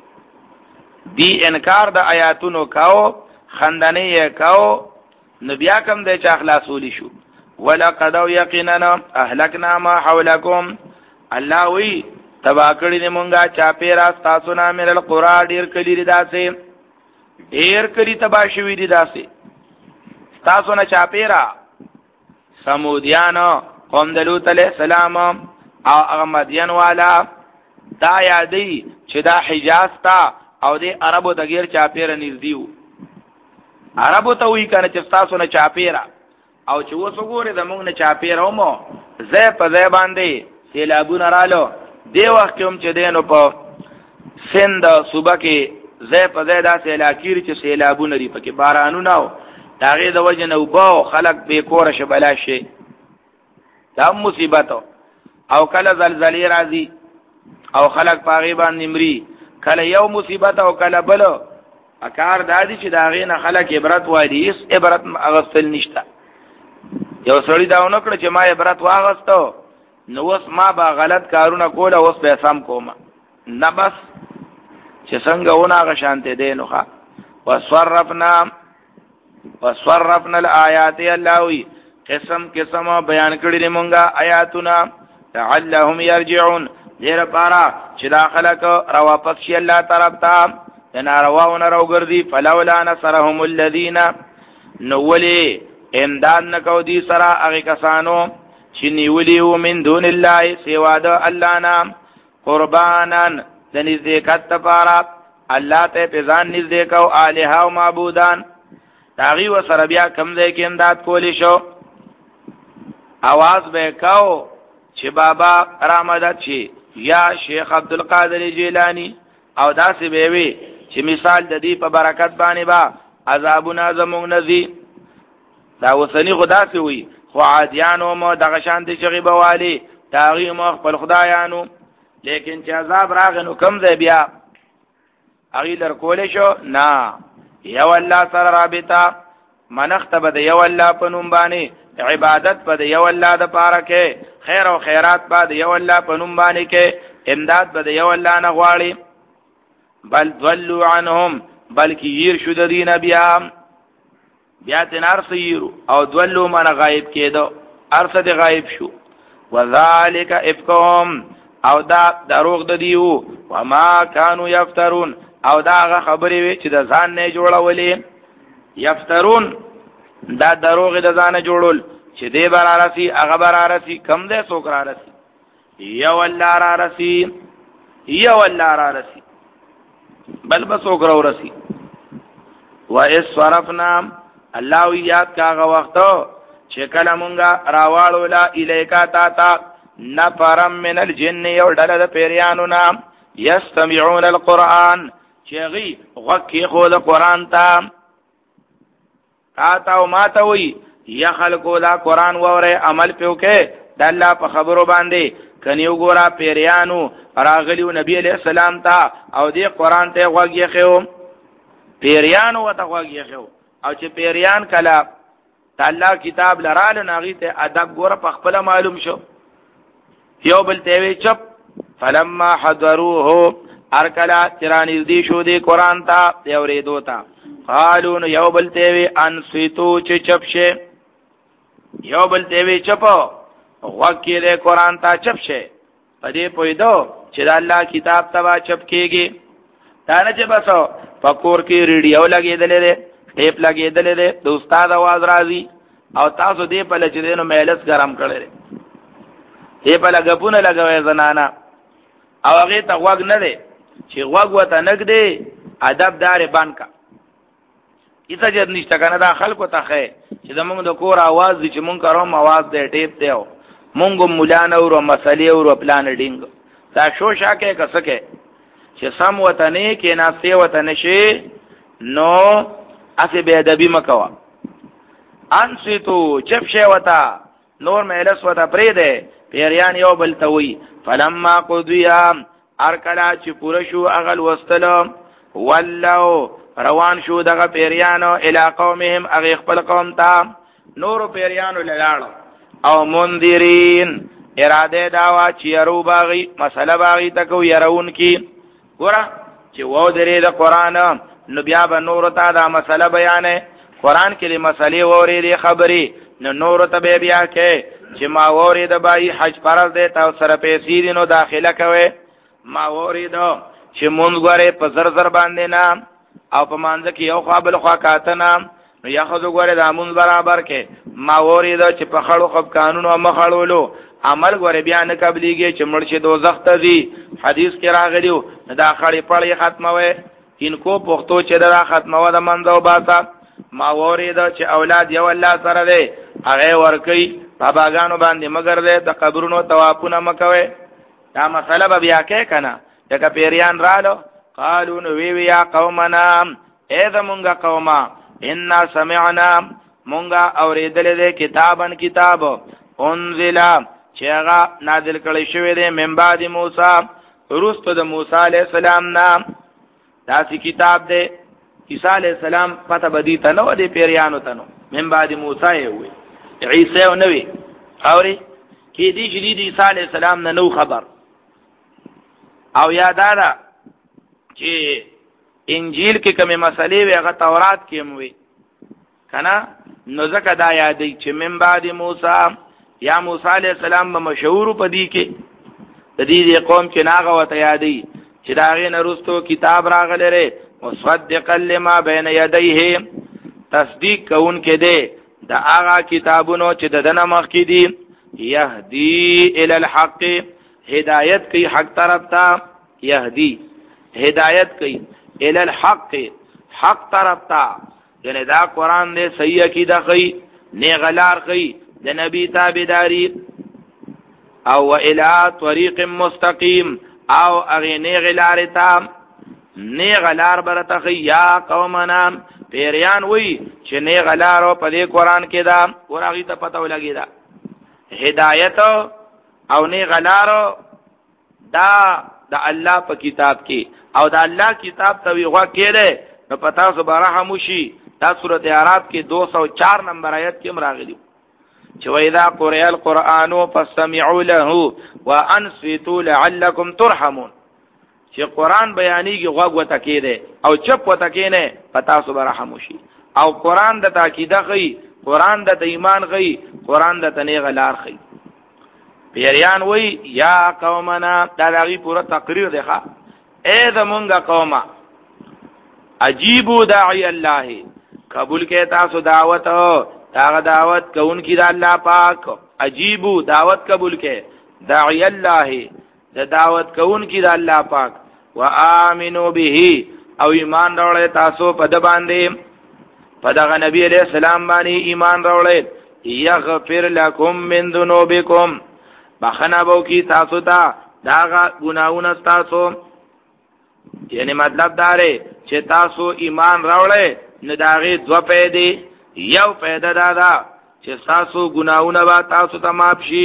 Speaker 1: دی انکار د آیاتونو کاو خندانه یې کاو نبیا کم د چا خلاصولی شو ولقد یقینا اهلکنا ما حولکم الله وی تبا کړی نه مونږه چا پیرا تاسو نه مل القران ډیر کلی دی داسې ډیر کلی تبا شوی دی داسې تاسو نه چا پیرا سمودیان قوم دلوت علیہ السلام او احمدیان والا دا یادی چې دا حجاز تا او د عربو د غیر چا پیرا نږدې عربو ته وی کنه چې تاسو نه چا پیرا او چې وسو ګوره زمونږ نه چا پیرا مو زه په ځای باندې سیلابونه رالو دی وخت کوم چې دینو په سند صوبه کې زه په ځای داسې علاقې چې سیلابونه لري پکې بارانونه او داغه د وجه نه وباو خلق به کور شه بلا شي دا مصیبت او کله زلزلې راځي او خلق پاغي باندې مري کله یو مصیبت او کله بل اکار دادی چې داغه نه خلق عبرت وایي اس عبرت اغسل نشته یو سړی دا ونکړه چې ما عبرت واغستو نو اوس ما با غلط کارونه کول اوس به سم کوم نه بس چې څنګه ونه غشانته دینو ښا وصرفنا وصرفنا الآیات اللهوی قسم قسم بیان کړی مونږه آیاتونه لعلهم يرجعون دیر پارا چې دا خلق را واپس شي الله طرف ته نارواونه راوګرځي فلولا نصرهم الذين نولي امداد نکو دی سرا اغی کسانو چی نیولیو من دون اللہ سوا دا اللہ نام قربانان دا نزدیکت تپارا اللہ تے پیزان نزدیکو آلہا و معبودان تاغی و سربیا کم دے کی امداد کولی شو آواز بے کو چی بابا رامدت چی یا شیخ عبدالقادر جیلانی او دا سی بیوی چی مثال دا دی پا برکت بانی با عذابنا زمونگ نزی دا وسنی خدا سی وی خو عادیانو مو دغه شانتی چغی بوالی تاغی مو خپل خدایانو لیکن چې عذاب راغنو کم ځای بیا اغي لر کول شو نا یو الله سره رابطه منخت بد یو الله پنوم باندې عبادت بد یو الله د پاره کې خیر او خیرات بد یو الله پنوم باندې کې امداد بد یو الله نه غواړي بل ضلوا عنهم بلکی ير شو د دین بیا بیا تنار سیرو او دولو من غایب کېدو ارصد غایب شو وذالک افکهم او دا دروغ د دیو وما كانوا یفترون او دا خبرې وی چې د ځان نه جوړولې یفترون دا دروغ د ځان جوړول چې دې برارسي هغه برارسي کم دې څوک رارسي یو الله رارسي یو الله رارسي بل بس څوک رارسي و اس صرفنا الله یاد کاغه وختو چې کله مونږه راوالو لا الیکا تا تا نفرم من الجن یو ډله د پیریانو نام یستمعون القرآن چې غي غوږی خو د قرآن ته تا تا او ما ته وی یا خلکو دا قرآن وره عمل پیو کې د الله په خبرو باندې کنیو ګورا پیریانو راغلیو نبی علیہ السلام ته او دې قرآن ته غوږی خو پیریانو وته غوږی خو او چې پیریان کلا تعالی کتاب لرال ناغي ته ادب ګوره په خپل معلوم شو یو بل ته وی چپ فلما حضروه ارکلا چرانی دی شو دی قران ته دی اورېدو ته قالو یو بل ته وی ان سیتو چې چپ شه یو بل ته وی چپ وکیل قران ته چپ شه پدې پویدو چې الله کتاب تبا چپ کېږي دا نه چې بس پکور کې ریډیو لګېدلې ټیپ لګېدلې ده د استاد आवाज راځي او تاسو دې په لچرینو مهلس ګرم کړل ته په لګپونه لګوي زنانا او هغه ته غوږ نه دی چې غوږ وته نګدي ادب دار بانکا ایته جد نشته کنه دا خلکو ته خې چې زمونږ د کور आवाज دي چې مونږ کوم आवाज دی ټیپ دیو مونږ مولانا او مسلې او پلان ډینګ دا شو شاکه کسکه چې سم وته نه کې ناسې وته نشي نو اسی به ادبی مکوا انسیتو چپ شی وتا نور مهلس وتا پرې ده پیریان یو بل توي فلما قضیا ارکلا چې پوره شو اغل وستلم ولو روان شو دغه پیریانو الی قومهم اغه خپل قوم ته نور پیریانو لاله او منذرین اراده داوا چې يرو باغی مسله باغی تکو يرون کی ګوره چې و درې د قران نو بیا به نور ته دا مسله بیانې قران کې د مسلې ووري خبري نو نور ته بیا کې چې ما ووري د بای حج فرض دی تاسو سره پیسې دینو داخله کوي ما ووري دو چې مونږ غره په زر زر باندې نه او په مانځ کې یو قابل خوا کاتنه نو یاخذ غره د امون برابر کې ما ووري دو چې په خړو خب قانون او مخړولو عمل غره بیا نه قبليږي چې مرشد دوزخ ته دي حدیث کې راغلیو دا خړې پړې ختموي انکو پختو چې دا ختمو د منځو باسا ما ووري دو چې اولاد یو الله سره دی هغه ورکی باباګانو باندې مگر دې د قبرونو توافونه مکوي دا مسله به بیا کې کنه دغه پیریان رالو قالو نو وی وی یا قومنا اذا مونږه قوما ان سمعنا مونږه اوریدل دې کتابن کتاب انزل چې هغه نازل کړی شوی دی من بعد موسی ورستو د موسی علی السلام نام داسې کتاب دی عیسی علی السلام پته بدی ته نو دی پیریانو ته نو من بعد موسی وي عیسی او نوې اوري کې دې شدید عیسی علی السلام نه نو خبر او یادادا چې انجیل کې کومه مسلې وي هغه تورات کې موي کنه نو ځکه دا یادې چې من بعد موسی یا موسی علی السلام به مشهور پدې کې د دې قوم چې ناغه وته یادې چې دا غي نرستو کتاب راغله ره مصدقا لما بین یدیه تصدیق کون کې ده دا هغه کتابونو چې د دنه مخ کې دي یهدی الی الحق هدایت کوي حق طرف ته یهدی هدایت کوي الی الحق حق طرف ته یعنی دا قران دې صحیح عقیده کوي نه غلار کوي د نبی تابعداري او الی طریق مستقیم او اغه نه غلار ته نه غلار برته کوي یا قومنا پیریان وی چې نه غلارو په دې قران کې دا ورغی ته پته ولګی دا هدایت او نه غلارو دا د الله په کتاب کې او د الله کتاب ته ویغه کېده نو پتا سو برحم شي دا سورته اعراف کې دو سو چار نمبر آیت کې راغلی چې وإذا قرئ القرآن فاستمعوا له وانصتوا لعلكم ترحمون چې قران بیانېږي غوږ وته کېده او چپ وته کېنه پتا سو برحم شي او قران د تاکیده غي قران د ایمان غي قران د تنه غلار غي پیریان وی یا قومنا دا دغه پورا تقریر دی ښا اے زمونږه قومه عجیبو داعی الله قبول کې تاسو دعوت دا دعوت کون کی دا الله پاک عجیبو دعوت قبول کې داعی الله دا دعوت کون کی دا الله پاک وآمنو به او ایمان راوړی تاسو په د باندې په دغه نبی علیہ السلام باندې ایمان راوړی یغفر لكم من ذنوبکم بخنه بو کی تاسو ته داغه ګناونه تاسو یعنی مطلب دا دی چې تاسو ایمان راوړی نو داغه دو پیدا یو پیدا دا دا چې تاسو ګناونه با تاسو ته معاف شي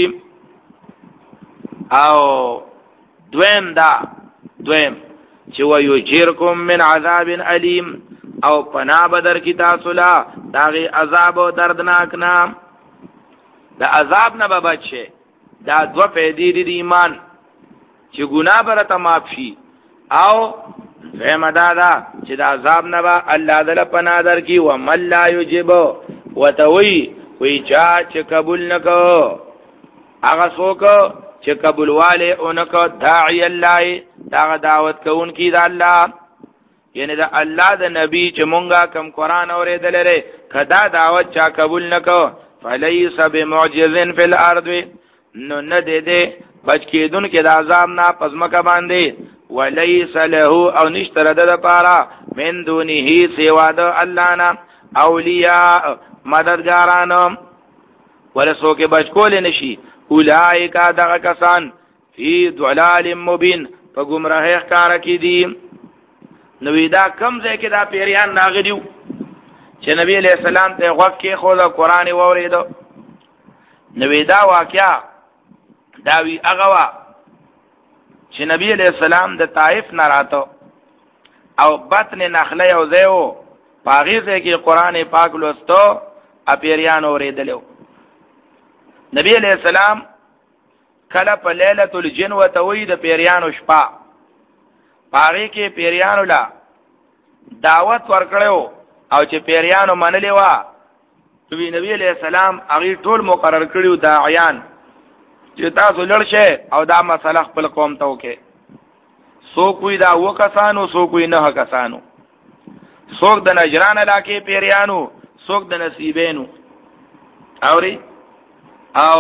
Speaker 1: او دویم دا دویم چې وایو جیرکم من عذاب علیم او پناه بدر کی تاسو لا داغه عذاب او دردناک نام دا عذاب نه بچي دا دو پیدا دی ایمان چې ګناه برته معاف شي او فهم دادا چې دا عذاب نه با الله دل پناه در کی و مل لا یجب وتوی وی چا چې قبول نکو هغه څوک چې قبول والے اونکو داعی الله دا دعوت کوون کی دا الله یعنی دا الله د نبی چې مونږه کم قران اورېدل لري کدا دعوت چا قبول نکو فلیس بمعجز فی الارض نو نه دې دې بچ کېدون کې د عذاب نه پزمکه باندې وليس له او نشتره د پاره من دونه سوا د الله نه اولیاء مددګاران ورسو کې بچ کول نشي اولئک دغه کسان فی ضلال مبین په گمراهی ښکار کې دي. نو دا کم ځای کې دا پیریان ناغلیو چې نبی علیہ السلام ته غوږ کې خو د قران ووریدو. نو دا واقعیا دا وی هغه وا چې نبی علیہ السلام د طائف نه راته او بطن نخله یو ځایو پاغي ځای کې قران پاک لوستو اپیریان اوریدلو. نبی علیہ السلام کله په ليله الجن وتوي د پیریانو شپه پاغي کې پیریانو لا دعوت ورکړو او چې پیریانو منلې وا نو نبی علیہ السلام هغه ټول مقرر کړیو داعیان چې تاسو لړشه او دا مسله خپل قوم ته وکي. سو کوئی دا و کسانو سو کوئی نه کسانو، سوک د نجران علاقه پیریانو سوک د نصیبینو اوري او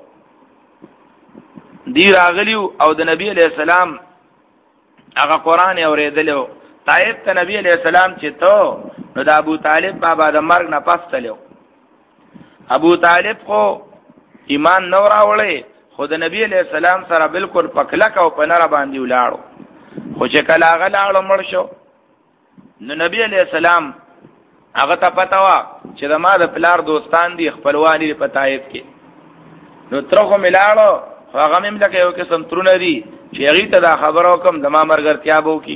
Speaker 1: دی راغلیو او د نبی علیہ السلام هغه قران اوریدلو. طائف ته نبی علیہ السلام چې تو نو د ابو طالب بابا د مرګ نه پس تلو. ابو طالب خو ایمان نو راوړی خو د نبی علیہ السلام سره بالکل پکلک او پنره باندې ولاړو. خو چې کله هغه لاړو مړ شو نو نبی علیہ السلام هغه ته پتا وا چې د ما د پلار دوستان دي خپلوانی په طائف کې. نو ترخه ملاړو هغه مم لکه یو قسم ترونه دي چې هغه ته دا خبرو کوم د ما مرګرتیا بو کی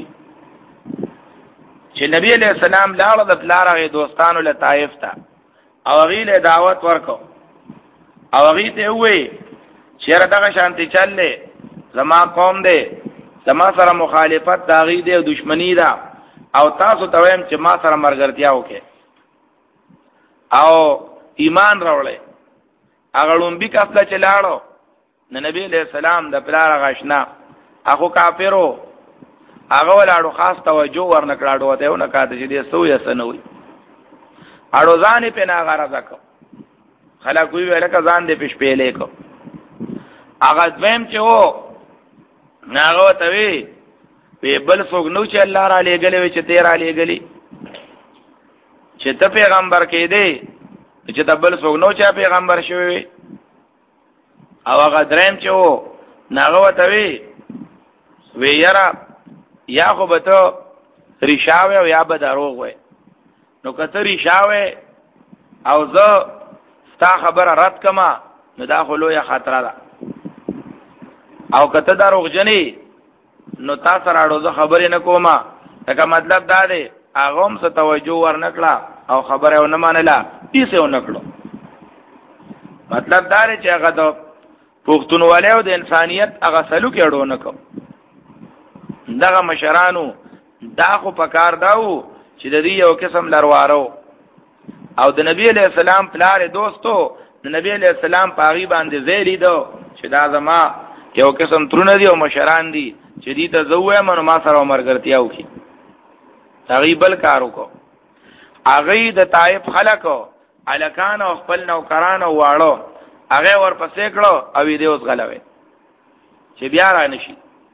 Speaker 1: چې نبی علیہ السلام لاړو د پلار هغه دوستانو له طائف ته او هغه له دعوت ورکو او هغه ته وې چیرې دغه شانتي چللې زما قوم دې زما سره مخالفت داغي دې او دشمنی دا او تاسو ته ویم چې ما سره مرګرتیا وکې او ایمان راوړې. هغه لومبي کفله چلاړو نبی علیہ السلام د پلار غشنا هغه کافرو هغه ولاړو خاص توجه ورنکړاړو ته نه کاته چې دې سوې سنوي اړو ځان په نه غره زکو خلک وی ویل کا ځان دې پښ پیلې کو. هغه دویم چې وو ناغه ته وی په بل څوک نو چې الله را لېګلې چې تیر را لېګلې چې ته پیغمبر کې دی چې ته بل څوک نو چې پیغمبر شوی او هغه دریم چې وو ناغه ته وی وی یرا یا خو به ته ریشاوي او یا به دروغ وای. نو کته ریشاوي او زه ستا خبره رد کما نو دا خو لویه خطر ده او کته دروغ جنې نو تاسو راړو زه خبرې نه کومه. دا مطلب دا دی هغه هم څه توجه ورنکړه او خبره ونه منله هیڅ ونه کړو. مطلب دا دی چې هغه د پښتونولۍ او د انسانيت هغه سلوک یې ډونه کو. دغه مشرانو دا خو پکار داو چې د دې یو قسم لروارو او د نبی علیہ السلام پلار دوستو د نبی علیہ السلام پاغي باندې زیلی دو چې دا زما یو قسم ترونه دي او مشران دي چې دې ته زوې منو ما سره مرګرتیا وکي. تقریبا کارو کو هغه د طائف خلکو الکان او خپل نوکران او واړو هغه ورپسې کړو او دې اوس غلوي چې بیا را نشي.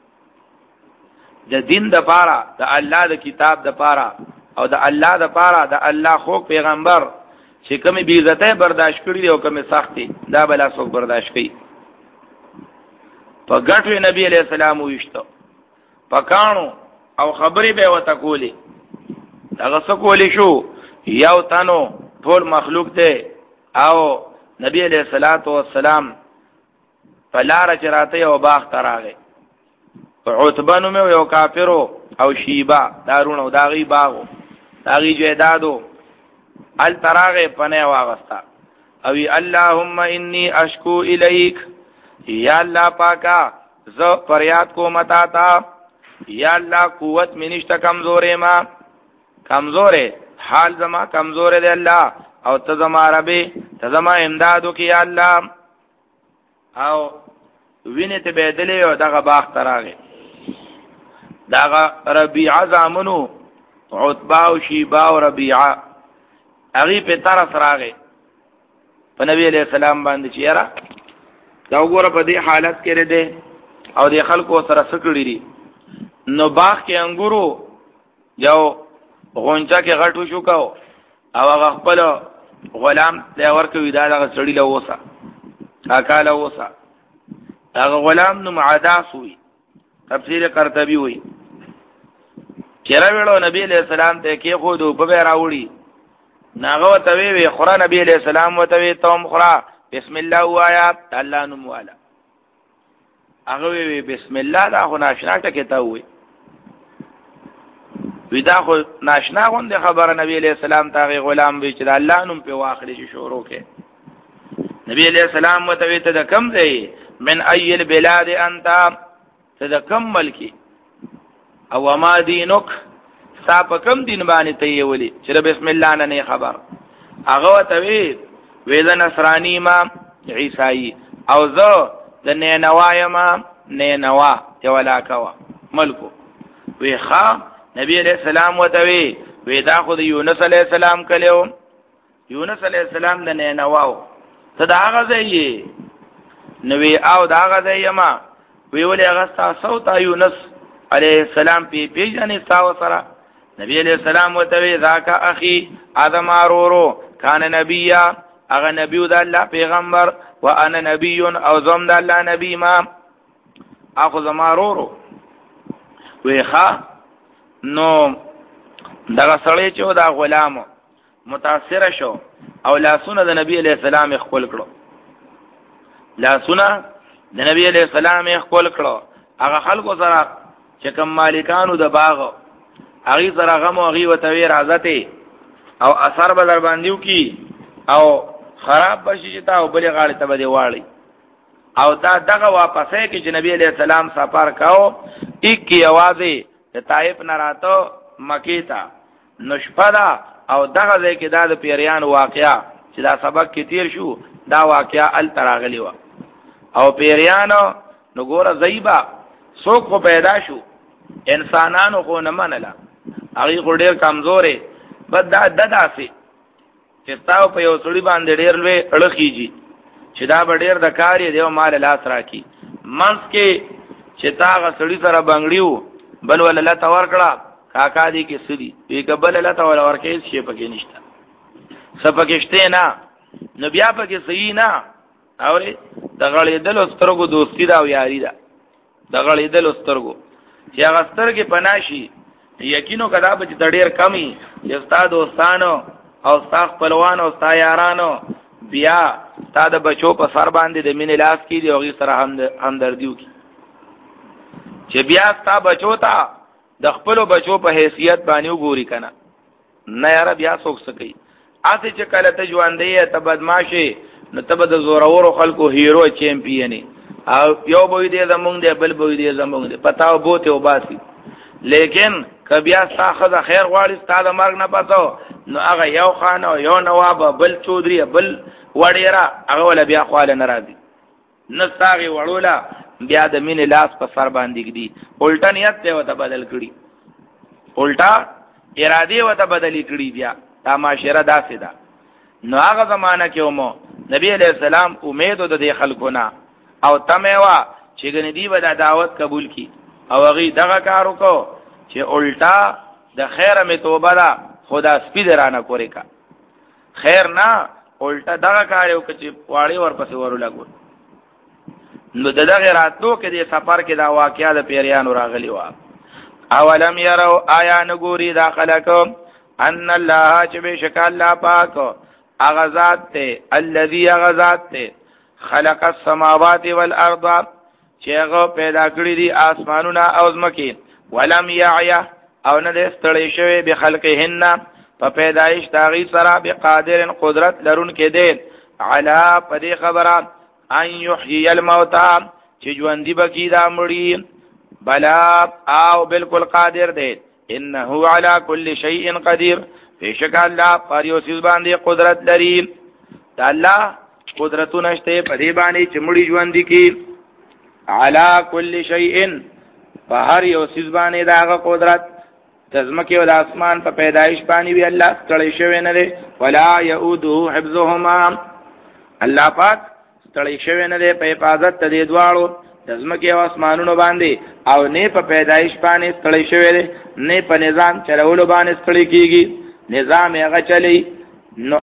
Speaker 1: د دین د پاره د الله د کتاب د پاره او د الله د پاره د الله خو پیغمبر چې کومې بی عزته برداشت کړی او کومې سختي دا بلا څوک برداشت کوي. په ګټو نبی علیہ السلام وښتو پکانو او خبرې به وته کولی هغه څه کولی شو یو تنو ټول مخلوق دی او نبی علیہ الصلوۃ والسلام په لار چراته او باغ تراغه عتبه نو مې یو کافرو او شیبا دارونو داغي باغو داغي جیدادو ال تراغه پنه واغستا او اللهم انی اشکو الیک یا الله پاکا ز فریاد کو متا تا یا الله قوت منشت کمزورې ما کمزورې حال زما کمزورې دی الله او ته زما ربي ته زما امدادو کی یا الله او وینه ته بدلې او دغه باغ تراغه داغه ربيعه زامنو عتبه او شیبه او ربيعه هغه په طرف راغې په نبی عليه السلام باندې چیرې دا وګوره په دې حالت کې لري او د خلکو سره سکړی دي نو باغ کې انګورو یو غونچا کې غټو شو کاو او هغه خپل غلام له ورکوي دا هغه سړی له وسه اکاله وسه هغه غلام نو معداس وي تفسیر قرطبي وي چیرې ویلو نبی علیہ السلام ته کې خو دو په راوړي ناغه ته وی خورا نبی علیہ السلام وته وی توم خورا بسم الله وایا الله نو والا هغه وی بسم الله دا خو ناشنا ټکه تا وي ودا خو ناشنا غوند خبره نبی علیہ السلام ته غلام وی چې الله نوم په واخلې شروع کې نبی علیہ السلام وته وی ته د کم دی من ای البلاد انت ته د کم ملکی او ما دینک صاحب کم دین باندې ته ویلي چې بسم الله نه خبر هغه ته وی وې د نصرانی ما عیسائی او زه د نینوا ما نینوا ته ولا کوا ملکو وی خا نبی علیہ السلام وته وی وی دا خو د یونس علیہ السلام کلیو یونس علیہ السلام د نینواو ته دا غځي نو وی او دا غځي ما وی ولې غستا صوت یونس علیہ السلام پی پیجنې تاو سره نبی علیہ السلام وتوی ذاک اخی ادم ارورو کان نبیا اغه نبی د الله پیغمبر وانا نبی او زم د الله نبی ما اخو زمارورو وی ښا نو دغه سړی چې دا غلام متاثر شو او لاسونه د نبی علیہ السلام خپل کړو لاسونه د نبی علیہ السلام خپل کړو هغه خلکو سره چې کوم مالکانو د باغ هغه سره غم او غي وتوی راځته او اثر به در باندې کی او خراب بشي چې تا بلې غاړه ته به واړی او تا دغه واپسې کې چې نبی علیہ السلام سفر کاو یک کی आवाज ته طائف نه راتو مکی ته نشپدا او دغه ځای کې دا د پیریان واقعیا چې دا سبق کې تیر شو دا واقعیا ال تراغلی و او پیریانو نو ګوره زیبا څوک خو پیدا شو انسانانو خو نه منله هغه خو ډیر کمزورې بد دا دداسي چې تاسو په یو سړي باندې ډیر لوی اړخیږي چې دا به ډیر د کاری دیو مال لاس راکی منس کې چې تاغه سړي سره بنگړیو بل ول الله تور کړه کاکا دی کې سړي یې قبل الله تعالی ورکه شي پکې نشته سپکشته نه نو بیا پکې صحیح نه اورې د غړې دل سترګو دوستی دا او یاري دا د غړې دل سترګو چې هغه سترګې پناشي یقینو کدا به ډېر کمی چې استاد دوستانو او استاد خپلوان او استاد یارانو بیا استاد بچو په سر باندې د مینې لاس کې دی او غي سره هم همدردیو کی چې بیا استاد بچو تا د خپل بچو په حیثیت باندې وګوري کنه نه یار بیا څوک سکی اته چې کله ته ژوندې ته بدمعشي نو ته د زورورو خلکو هیرو چمپیونی او یو بوی دې زمونږ دې بل بوی دې زمونږ دې پتاو بوته او باسي لیکن کبیا ساخذ خیر غواړي ستاسو مرګ نه پاتو نو هغه یو خان او یو نواب بل چودري بل وړيرا هغه ول بیا خواله ناراضي نستاغي وړولا بیا د مين لاس په سر باندې کړي الټا نیت ته وته بدل کړي الټا اراده وته بدلی کړي بیا دا معاشره داسې ده نو هغه زمانہ کې ومو نبی علیہ السلام امید د دې خلکونه او تموا چې ګنې دی به دا دعوت قبول کی او هغه دغه کار وکړو چې الټا د خیره می توبه ده خدا سپید رانه کوری کا خیر نه الټا دغه کار یو چې واړی ورپسې ورو لګول نو دغه راتلو کې د سفر کې دا واقعیا د پیریانو راغلی و اولم يروا آیا نګوري داخلكم ان الله چې بشک الله پاک اغذات ته الذي اغذات ته خلق السماوات والارض چې هغه پیدا کړی دي اسمانونه او زمکه ولم يعيا او نه استړی شوی به خلقهن په پیدایش تاغي سره به قادر قدرت لرون کې دي علا پدې خبره ان يحيي الموتى چې ژوند دي بکی دا مړی بلا او بالکل قادر دی انه على كل شيء قدير بشک الله پر یو څه باندې قدرت لري دا الله قدرتونه شته په دې باندې چې مړي ژوند دي کی على كل شيء په هر یو څه باندې دا قدرت تزمکه او د اسمان په پیدایش باندې وی الله ستړي شوی نه دی ولا يؤده حفظهما الله پاک ستړی شوی نه دی په حفاظت د دې دواړو د ځمکې او اسمانونو باندې او نه په پیدایش باندې ستړی شوی دی نه په نظام چلولو باندې ستړی کیږي نظام هغه چلی نو